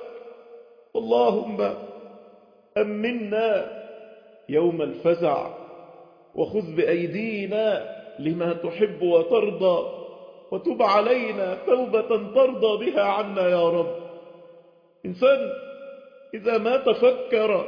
اللهم أمنا يوم الفزع وخذ بأيدينا لما تحب وترضى، وتب علينا توبة ترضى بها عنا يا رب. إنسان إذا ما تفكر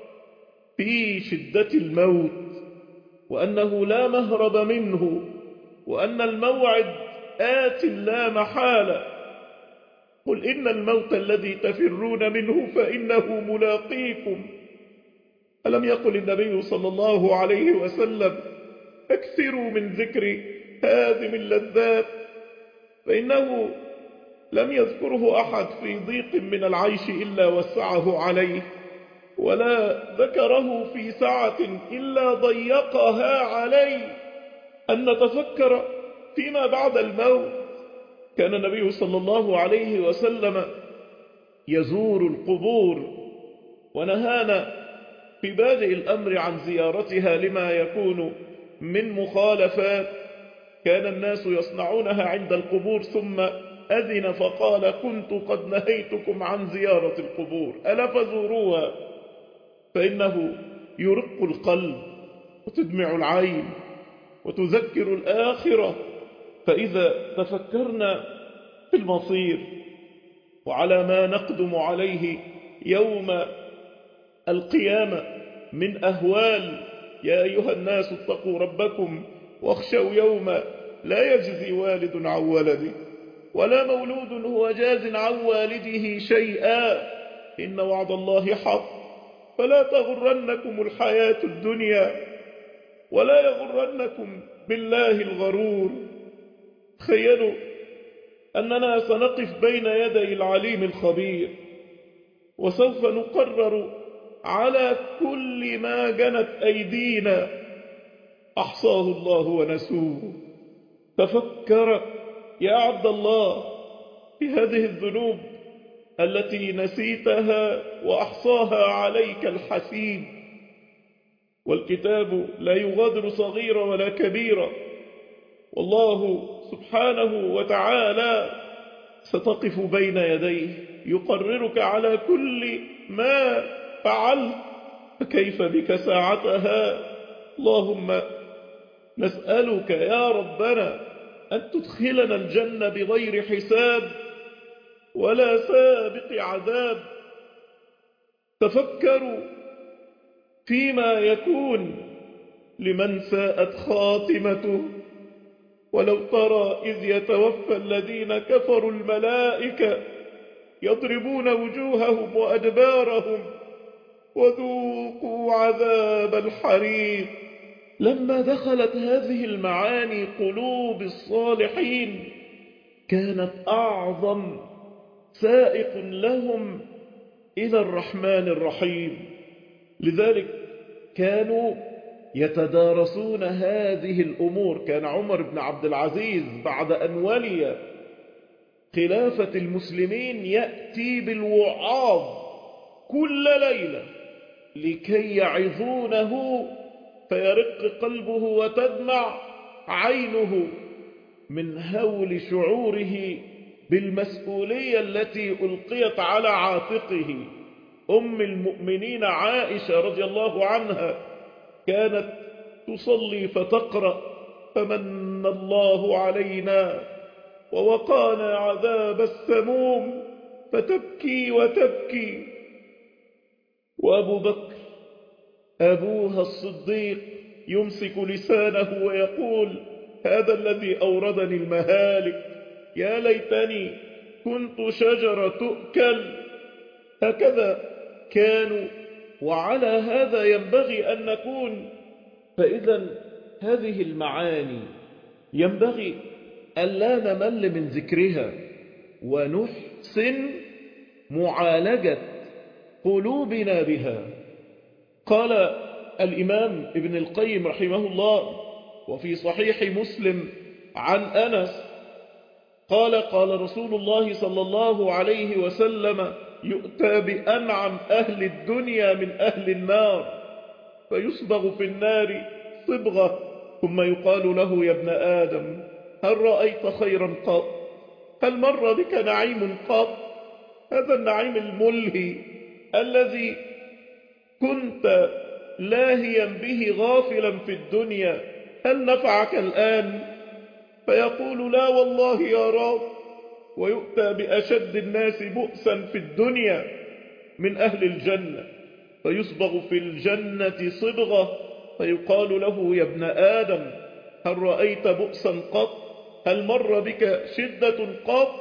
في شدة الموت وأنه لا مهرب منه وأن الموعد آت لا محالة، قل إن الموت الذي تفرون منه فإنه ملاقيكم. ألم يقل النبي صلى الله عليه وسلم اكثروا من ذكر هذه اللذات، فإنه لم يذكره أحد في ضيق من العيش إلا وسعه عليه، ولا ذكره في سعة إلا ضيقها عليه. أن نتفكر فيما بعد الموت. كان النبي صلى الله عليه وسلم يزور القبور، ونهانا في بادئ الأمر عن زيارتها لما يكون من مخالفات كان الناس يصنعونها عند القبور، ثم أذن فقال كنت قد نهيتكم عن زيارة القبور ألا فزوروها، فإنه يرق القلب وتدمع العين وتذكر الآخرة. فإذا تفكرنا في المصير وعلى ما نقدم عليه يوم القيامة من أهوال، يا أيها الناس اتقوا ربكم واخشوا يوما لا يجزي والد عن ولده ولا مولود هو جاز عن والده شيئا، إن وعد الله حق فلا تغرنكم الحياة الدنيا ولا يغرنكم بالله الغرور. تخيلوا أننا سنقف بين يدي العليم الخبير، وسوف نقرر على كل ما جنت أيدينا، أحصاه الله ونسوه. تفكر يا عبد الله في هذه الذنوب التي نسيتها وأحصاها عليك الحسيب، والكتاب لا يغادر صغيرة ولا كبيرة، والله سبحانه وتعالى ستقف بين يديه يقررك على كل ما فعلت، فكيف بك ساعتها؟ اللهم نسألك يا ربنا أن تدخلنا الجنة بغير حساب ولا سابق عذاب. تفكروا فيما يكون لمن ساءت خاتمته، ولو ترى إذ يتوفى الذين كفروا الملائكة يضربون وجوههم وأدبارهم وذوقوا عذاب الحريق. لما دخلت هذه المعاني قلوب الصالحين كانت أعظم سائق لهم إلى الرحمن الرحيم. لذلك كانوا يتدارسون هذه الأمور. كان عمر بن عبد العزيز بعد أن ولي خلافة المسلمين يأتي بالوعاظ كل ليلة لكي يعظونه فيرق قلبه وتدمع عينه من هول شعوره بالمسؤولية التي ألقيت على عاتقه. أم المؤمنين عائشة رضي الله عنها كانت تصلي فتقرأ فمن الله علينا ووقانا عذاب السموم، فتبكي وتبكي. وأبو بكر أبوها الصديق يمسك لسانه ويقول هذا الذي أوردني المهالك، يا ليتني كنت شجرة تؤكل. هكذا كانوا، وعلى هذا ينبغي أن نكون. فإذا هذه المعاني ينبغي ألا نمل من ذكرها ونحسن معالجة قلوبنا بها. قال الإمام ابن القيم رحمه الله وفي صحيح مسلم عن أنس قال قال رسول الله صلى الله عليه وسلم يؤتى بأنعم أهل الدنيا من أهل النار فيصبغ في النار صبغة ثم يقال له يا ابن آدم هل رأيت خيرا قط؟ هل مر بك نعيم قط؟ هذا النعيم الملهي الذي كنت لاهيا به غافلا في الدنيا هل نفعك الآن؟ فيقول لا والله يا رب. ويؤتى بأشد الناس بؤسا في الدنيا من أهل الجنة فيصبغ في الجنة صبغة فيقال له يا ابن آدم هل رأيت بؤسا قط؟ هل مر بك شدة قط؟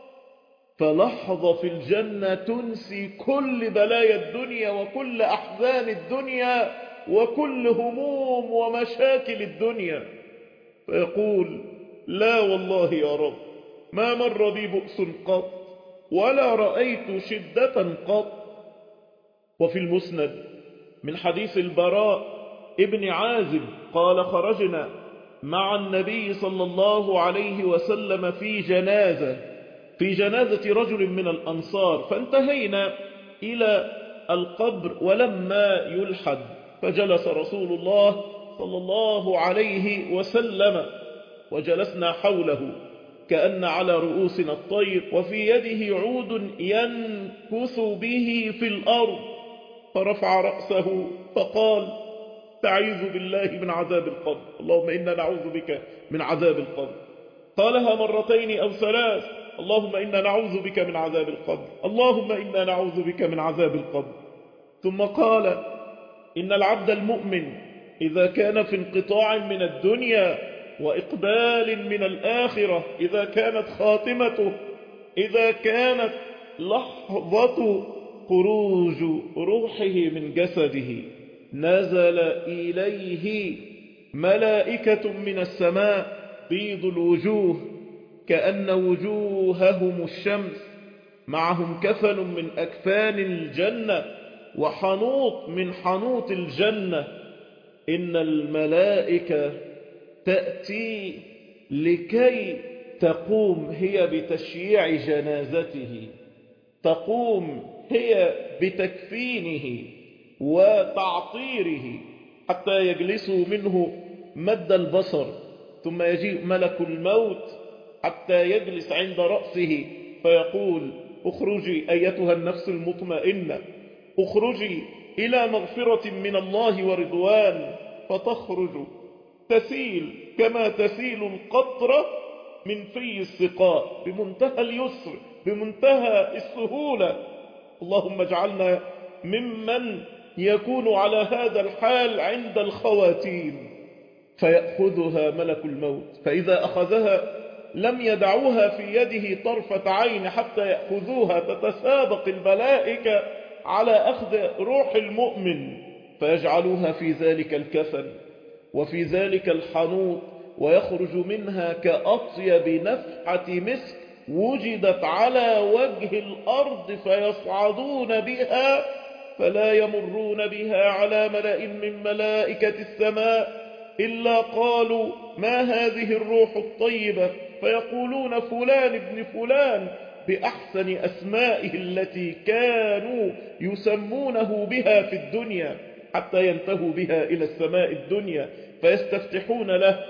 فلحظة في الجنة تنسي كل بلايا الدنيا وكل أحزان الدنيا وكل هموم ومشاكل الدنيا، فيقول لا والله يا رب ما مر بي بؤس قط ولا رأيت شدة قط. وفي المسند من حديث البراء ابن عازب قال خرجنا مع النبي صلى الله عليه وسلم في جنازة في جنازة رجل من الأنصار فانتهينا إلى القبر ولما يلحد فجلس رسول الله صلى الله عليه وسلم وجلسنا حوله كأن على رؤوسنا الطير وفي يده عود ينكث به في الأرض فرفع رأسه فقال تعيذ بالله من عذاب القبر اللهم إنا نعوذ بك من عذاب القبر. قالها مرتين أو ثلاث اللهم إنا نعوذ بك من عذاب القبر اللهم إنا نعوذ بك من عذاب القبر. ثم قال إن العبد المؤمن إذا كان في انقطاع من الدنيا وإقبال من الآخرة إذا كانت خاتمته إذا كانت لحظة خروج روحه من جسده نزل إليه ملائكة من السماء بيض الوجوه كأن وجوههم الشمس معهم كفن من أكفان الجنة وحنوط من حنوط الجنة. إن الملائكة تأتي لكي تقوم هي بتشييع جنازته، تقوم هي بتكفينه وتعطيره حتى يجلسوا منه مد البصر، ثم يجيء ملك الموت حتى يجلس عند رأسه فيقول اخرجي أيتها النفس المطمئنة، اخرجي إلى مغفرة من الله ورضوان، فتخرج تسيل كما تسيل القطرة من في السقاء بمنتهى اليسر بمنتهى السهولة. اللهم اجعلنا ممن يكون على هذا الحال عند الخواتيم. فيأخذها ملك الموت، فإذا أخذها لم يدعوها في يده طرفة عين حتى يأخذوها، تتسابق الملائكة على أخذ روح المؤمن، فيجعلوها في ذلك الكفن وفي ذلك الحنوط، ويخرج منها كأطيب نفحة مسك وجدت على وجه الأرض، فيصعدون بها فلا يمرون بها على ملأ من ملائكة السماء إلا قالوا ما هذه الروح الطيبة، فيقولون فلان ابن فلان بأحسن أسمائه التي كانوا يسمونه بها في الدنيا، حتى ينتهوا بها إلى السماء الدنيا، فيستفتحون له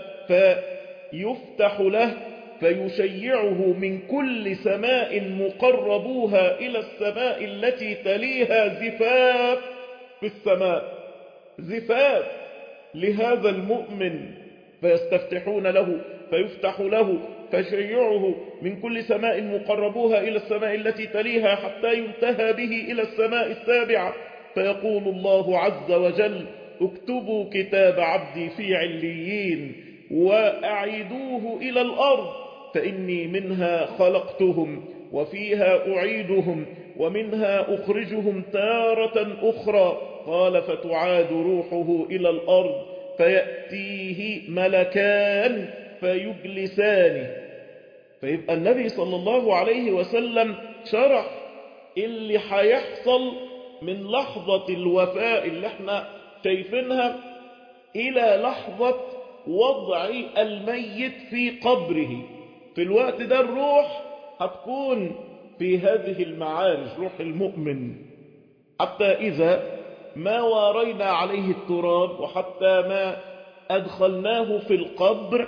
فيفتح له فيشيعه من كل سماء مقربوها إلى السماء التي تليها زفاف في السماء، زفاف لهذا المؤمن، فيستفتحون له فيفتح له فيشيعه من كل سماء مقربوها إلى السماء التي تليها حتى ينتهى به إلى السماء السابعة، فيقول الله عز وجل اكتبوا كتاب عبدي في عليين وأعيدوه إلى الأرض، فإني منها خلقتهم وفيها أعيدهم ومنها أخرجهم تارة أخرى. قال فتعاد روحه إلى الأرض فيأتيه ملكان فيجلسانه. فيبقى النبي صلى الله عليه وسلم شرح اللي هيحصل من لحظة الوفاة اللي احنا شايفينها إلى لحظة وضع الميت في قبره. في الوقت ده الروح هتكون في هذه المعارج، روح المؤمن، حتى إذا ما وارينا عليه التراب وحتى ما أدخلناه في القبر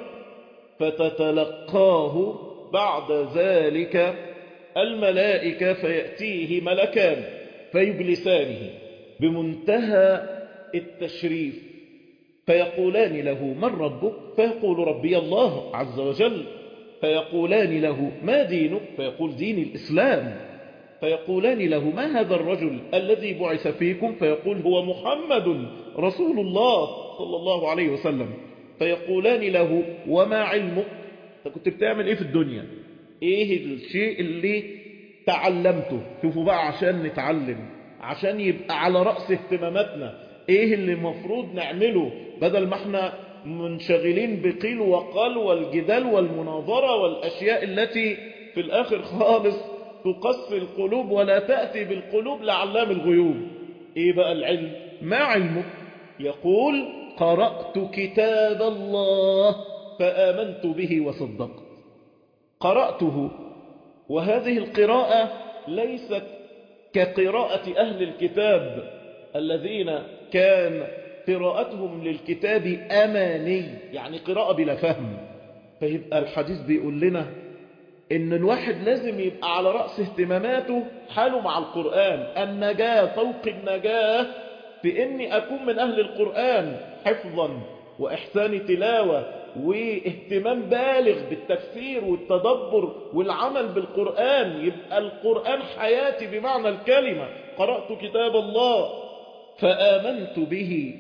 فتتلقاه بعد ذلك الملائكة، فيأتيه ملكان فيجلسانه بمنتهى التشريف، فيقولان له من ربك؟ فيقول ربي الله عز وجل. فيقولان له ما دينك؟ فيقول دين الإسلام. فيقولان له ما هذا الرجل الذي بعث فيكم؟ فيقول هو محمد رسول الله صلى الله عليه وسلم. فيقولان له وما علمك؟ انت كنت بتعمل ايه في الدنيا؟ ايه الشيء اللي تعلمته؟ شوفوا بقى عشان نتعلم، عشان يبقى على رأس اهتماماتنا ايه اللي مفروض نعمله، بدل ما احنا منشغلين بقيل وقال والجدال والمناظرة والاشياء التي في الاخر خالص تقسي القلوب ولا تأتي بالقلوب لعلام الغيوب. ايه بقى العلم؟ ما علمك؟ يقول قرأت كتاب الله فآمنت به وصدقت. قرأته، وهذه القراءة ليست كقراءة أهل الكتاب الذين كان قراءتهم للكتاب أماني، يعني قراءة بلا فهم. فيبقى الحديث بيقول لنا إن الواحد لازم يبقى على رأس اهتماماته حاله مع القرآن، النجاة فوق النجاة في إني أكون من أهل القرآن حفظا وإحسان تلاوة واهتمام بالغ بالتفسير والتدبر والعمل بالقرآن. يبقى القرآن حياتي بمعنى الكلمة. قرأت كتاب الله فآمنت به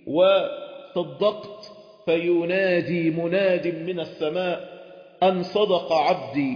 وصدقت، فينادي مناد من السماء أن صدق عبدي،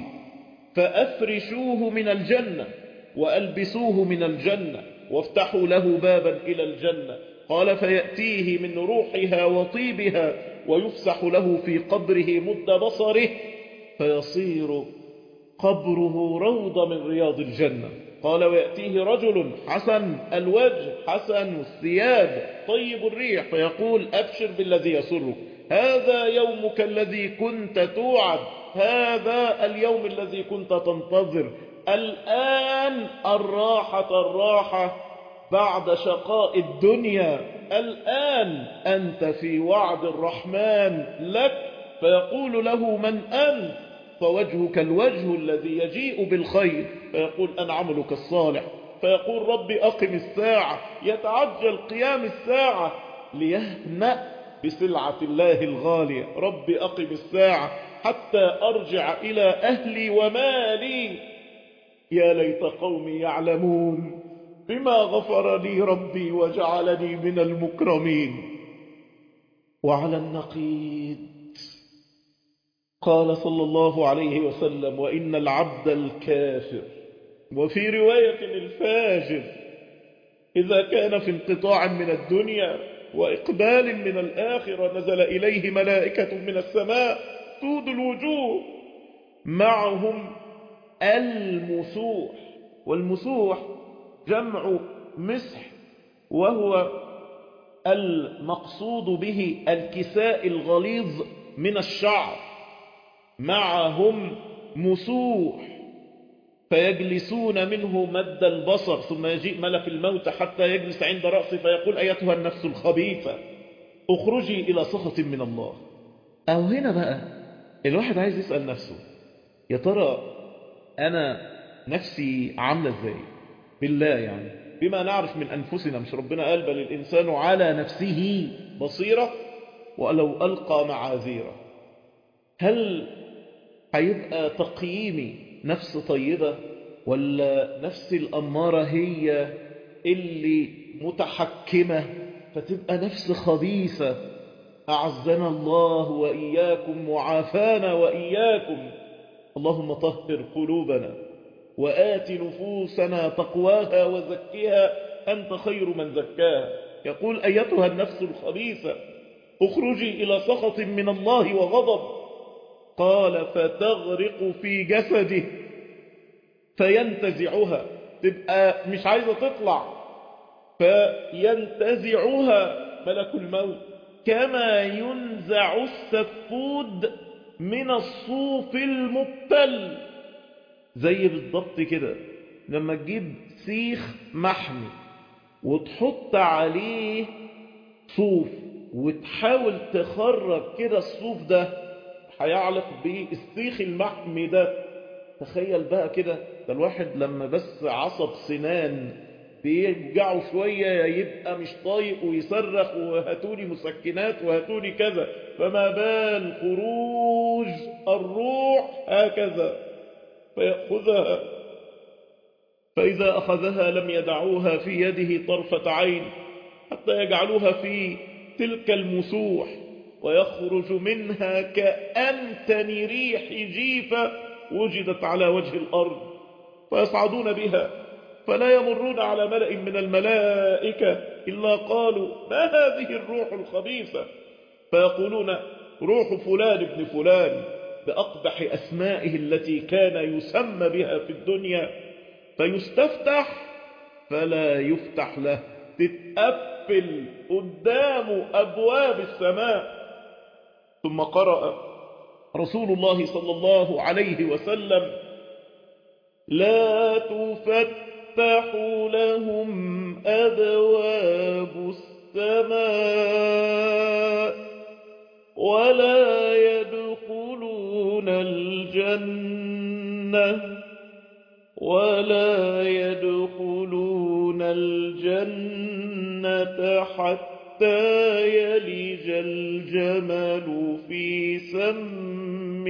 فأفرشوه من الجنة وألبسوه من الجنة وافتحوا له بابا إلى الجنة. قال فيأتيه من روحها وطيبها ويفسح له في قبره مد بصره فيصير قبره روضة من رياض الجنة. قال ويأتيه رجل حسن الوجه حسن الثياب طيب الريح فيقول أبشر بالذي يسرك، هذا يومك الذي كنت توعد، هذا اليوم الذي كنت تنتظر، الآن الراحة الراحة بعد شقاء الدنيا، الآن أنت في وعد الرحمن لك. فيقول له من أنت؟ فوجهك الوجه الذي يجيء بالخير، فيقول أنا عملك الصالح، فيقول ربي أقم الساعة، يتعجل قيام الساعة ليهنأ بسلعة الله الغالية، ربي أقم الساعة حتى أرجع إلى أهلي ومالي، يا ليت قومي يعلمون بما غفر لي ربي وجعلني من المكرمين. وعلى النقيض قال صلى الله عليه وسلم وإن العبد الكافر، وفي رواية الفاجر، إذا كان في انقطاع من الدنيا وإقبال من الآخرة نزل إليه ملائكة من السماء سود الوجوه معهم المسوح، والمسوح جمع مسح، وهو المقصود به الكساء الغليظ من الشعر، معهم مسوح فيجلسون منه مد البصر، ثم يجيء ملك الموت حتى يجلس عند رأسه فيقول أيتها النفس الخبيثة اخرجي إلى سخط من الله. أو هنا بقى الواحد عايز يسأل نفسه، يا ترى أنا نفسي عاملة ازاي بالله؟ يعني بما نعرف من أنفسنا، مش ربنا قال بل الإنسان على نفسه بصيرة ولو ألقى معاذيره؟ هل هيبقى تقييمي نفس طيبة، ولا نفس الأمارة هي اللي متحكمة فتبقى نفس خبيثة؟ أعزنا الله وإياكم وعافانا وإياكم. اللهم طهر قلوبنا وآت نفوسنا تقواها وزكها أنت خير من زكاها. يقول أيتها النفس الخبيثة اخرجي إلى سخط من الله وغضب، قال فتغرق في جسده فينتزعها، تبقى مش عايزة تطلع، فينتزعها ملك الموت كما ينزع السفود من الصوف المبتل. زي بالضبط كده لما تجيب سيخ محمي وتحط عليه صوف وتحاول تخرج كده الصوف ده، هيعلق بالسيخ المحمي ده. تخيل بقى كده، ده الواحد لما بس عصب سنان بيرجعوا شوية يبقى مش طايق ويصرخ وهاتوني مسكنات وهاتوني كذا، فما بال خروج الروح هكذا فيأخذها، فإذا أخذها لم يدعوها في يده طرفة عين حتى يجعلوها في تلك المسوح، ويخرج منها كأنتن ريح جيفة وجدت على وجه الأرض، فيصعدون بها فلا يمرون على ملأ من الملائكة إلا قالوا ما هذه الروح الخبيثة؟ فيقولون روح فلان ابن فلان بأقبح أسمائه التي كان يسمى بها في الدنيا، فيستفتح فلا يفتح له، تتقفل قدام أبواب السماء. ثم قرأ رسول الله صلى الله عليه وسلم لا تفتح لهم أبواب السماء ولا يدخلون الجنة ولا يدخلون الجنة حتى يلج الجمل في سم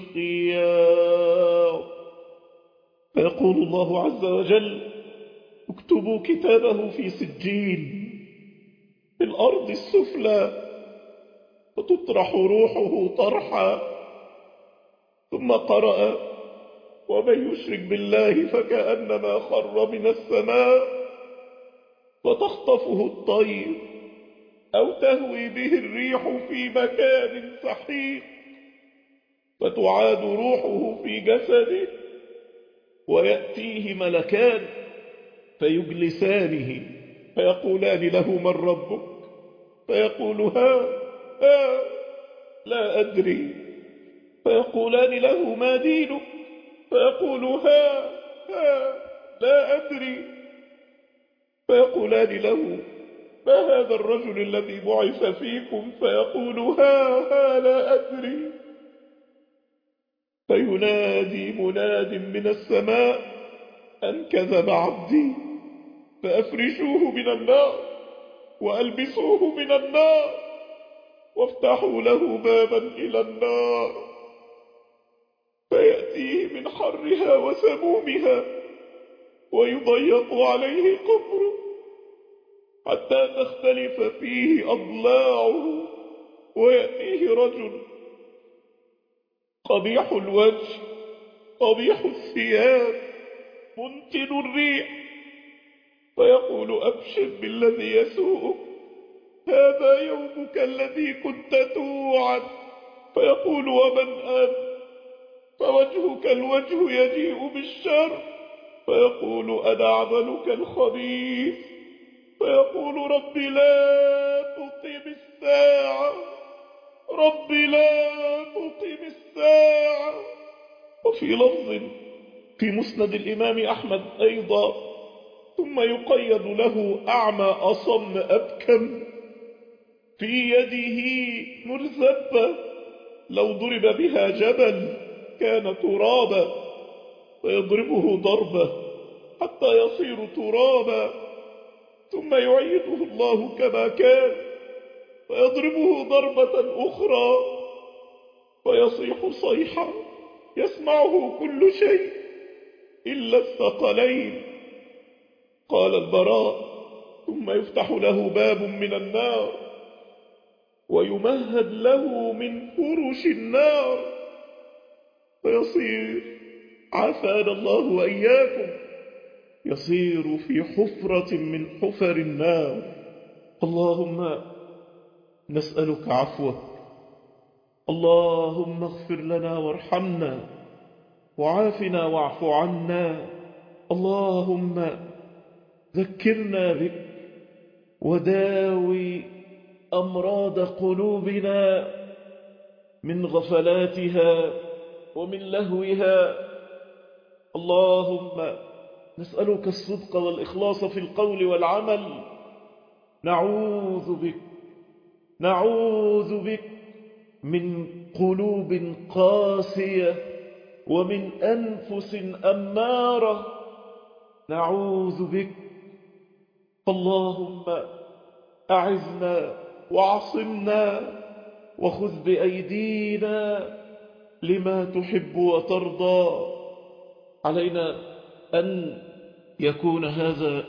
الخياط. فيقول الله عز وجل اكتبوا كتابه في سجين في الأرض السفلى فتطرح روحه طرحا. ثم قرأ ومن يشرك بالله فكأنما خر من السماء فتخطفه الطير أو تهوي به الريح في مكان سحيق، فتعاد روحه في جسده ويأتيه ملكان فيجلسانه فيقولان له من ربك؟ فيقول ها ها لا أدري. فيقولان له ما دينك؟ فيقول ها ها لا أدري. فيقولان له ما هذا الرجل الذي بعث فيكم؟ فيقول ها ها لا أدري. فينادي مناد من السماء أن كذب عبدي، فأفرشوه من النار وألبسوه من النار وافتحوا له بابا إلى النار، فيأتيه من حرها وسمومها ويضيق عليه قبره حتى تختلف فيه أضلاعه، ويأتيه رجل قبيح الوجه قبيح الثياب منتن الريح، فيقول أبشر بالذي يسوءك، هذا يومك الذي كنت توعد. فيقول ومن أنت؟ فوجهك الوجه يجيء بالشر. فيقول أنا عملك الخبيث. فيقول رب لا تقم الساعة، رب لا تقم الساعة. وفي لفظ في مسند الإمام أحمد أيضا ثم يقيد له أعمى أصم أبكم في يده مرزبة لو ضرب بها جبل كان ترابا، فيضربه ضربة حتى يصير ترابا، ثم يعيده الله كما كان فيضربه ضربة أخرى فيصيح صيحا يسمعه كل شيء إلا الثقلين. قال البراء ثم يفتح له باب من النار ويمهد له من فرش النار فيصير، عافانا الله وإياكم، يصير في حفرة من حفر النار. اللهم نسألك عفوك، اللهم اغفر لنا وارحمنا وعافنا واعف عنا. اللهم ذكرنا بك وداوي أمراض قلوبنا من غفلاتها ومن لهوها. اللهم نسألك الصدق والإخلاص في القول والعمل. نعوذ بك نعوذ بك من قلوب قاسية ومن أنفس أمارة. نعوذ بك. اللهم أعذنا وعصمنا وخذ بأيدينا لما تحب وترضى. علينا أن يكون هذا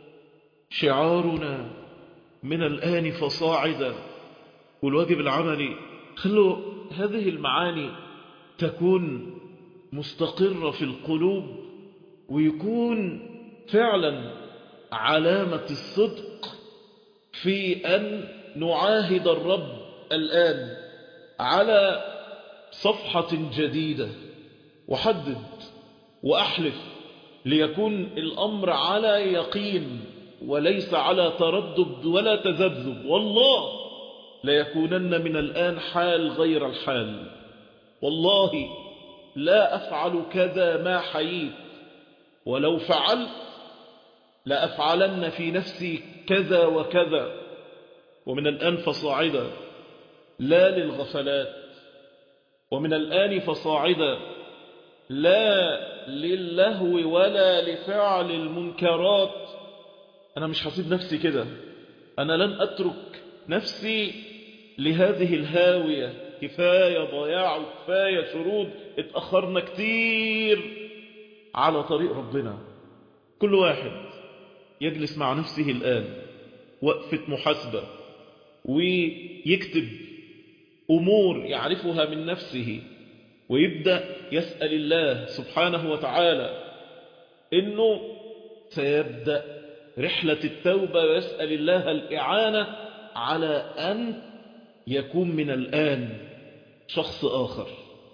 شعارنا من الآن فصاعدا، والواجب العملي خلوا هذه المعاني تكون مستقرة في القلوب، ويكون فعلا علامة الصدق في أن نعاهد الرب الآن على صفحة جديدة. وحدد وأحلف ليكون الأمر على يقين وليس على تردد ولا تذبذب. والله ليكونن من الآن حال غير الحال. والله لا أفعل كذا ما حييت، ولو فعلت لأفعلن في نفسي كذا وكذا. ومن الآن فصاعدا لا للغفلات، ومن الآن فصاعدا لا للهو ولا لفعل المنكرات. أنا مش هسيب نفسي كده، أنا لن أترك نفسي لهذه الهاوية. كفاية ضياع وكفاية شرود، اتأخرنا كتير على طريق ربنا. كل واحد يجلس مع نفسه الآن وقفة محاسبة ويكتب أمور يعرفها من نفسه، ويبدأ يسأل الله سبحانه وتعالى إنه سيبدأ رحلة التوبة، ويسأل الله الإعانة على أن يكون من الآن شخص آخر.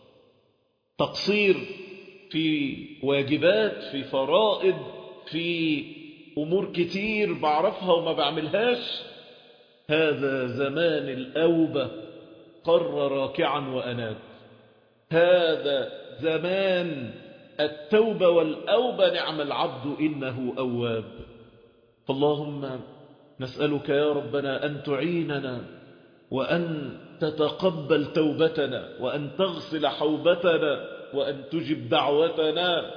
تقصير في واجبات، في فرائض، في أمور كتير بعرفها وما بعملهاش. هذا زمان الأوبة، قر راكعا وأناب. هذا زمان التوبة والأوبة، نعم العبد إنه أواب. فاللهم نسألك يا ربنا أن تعيننا وأن تتقبل توبتنا وأن تغسل حوبتنا وأن تجب دعوتنا.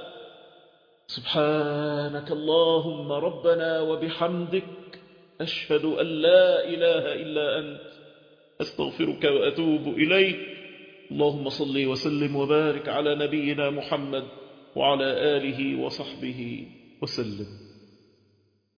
سبحانك اللهم ربنا وبحمدك، أشهد أن لا إله إلا أنت، أستغفرك وأتوب إليك. اللهم صل وسلم وبارك على نبينا محمد وعلى آله وصحبه وسلم.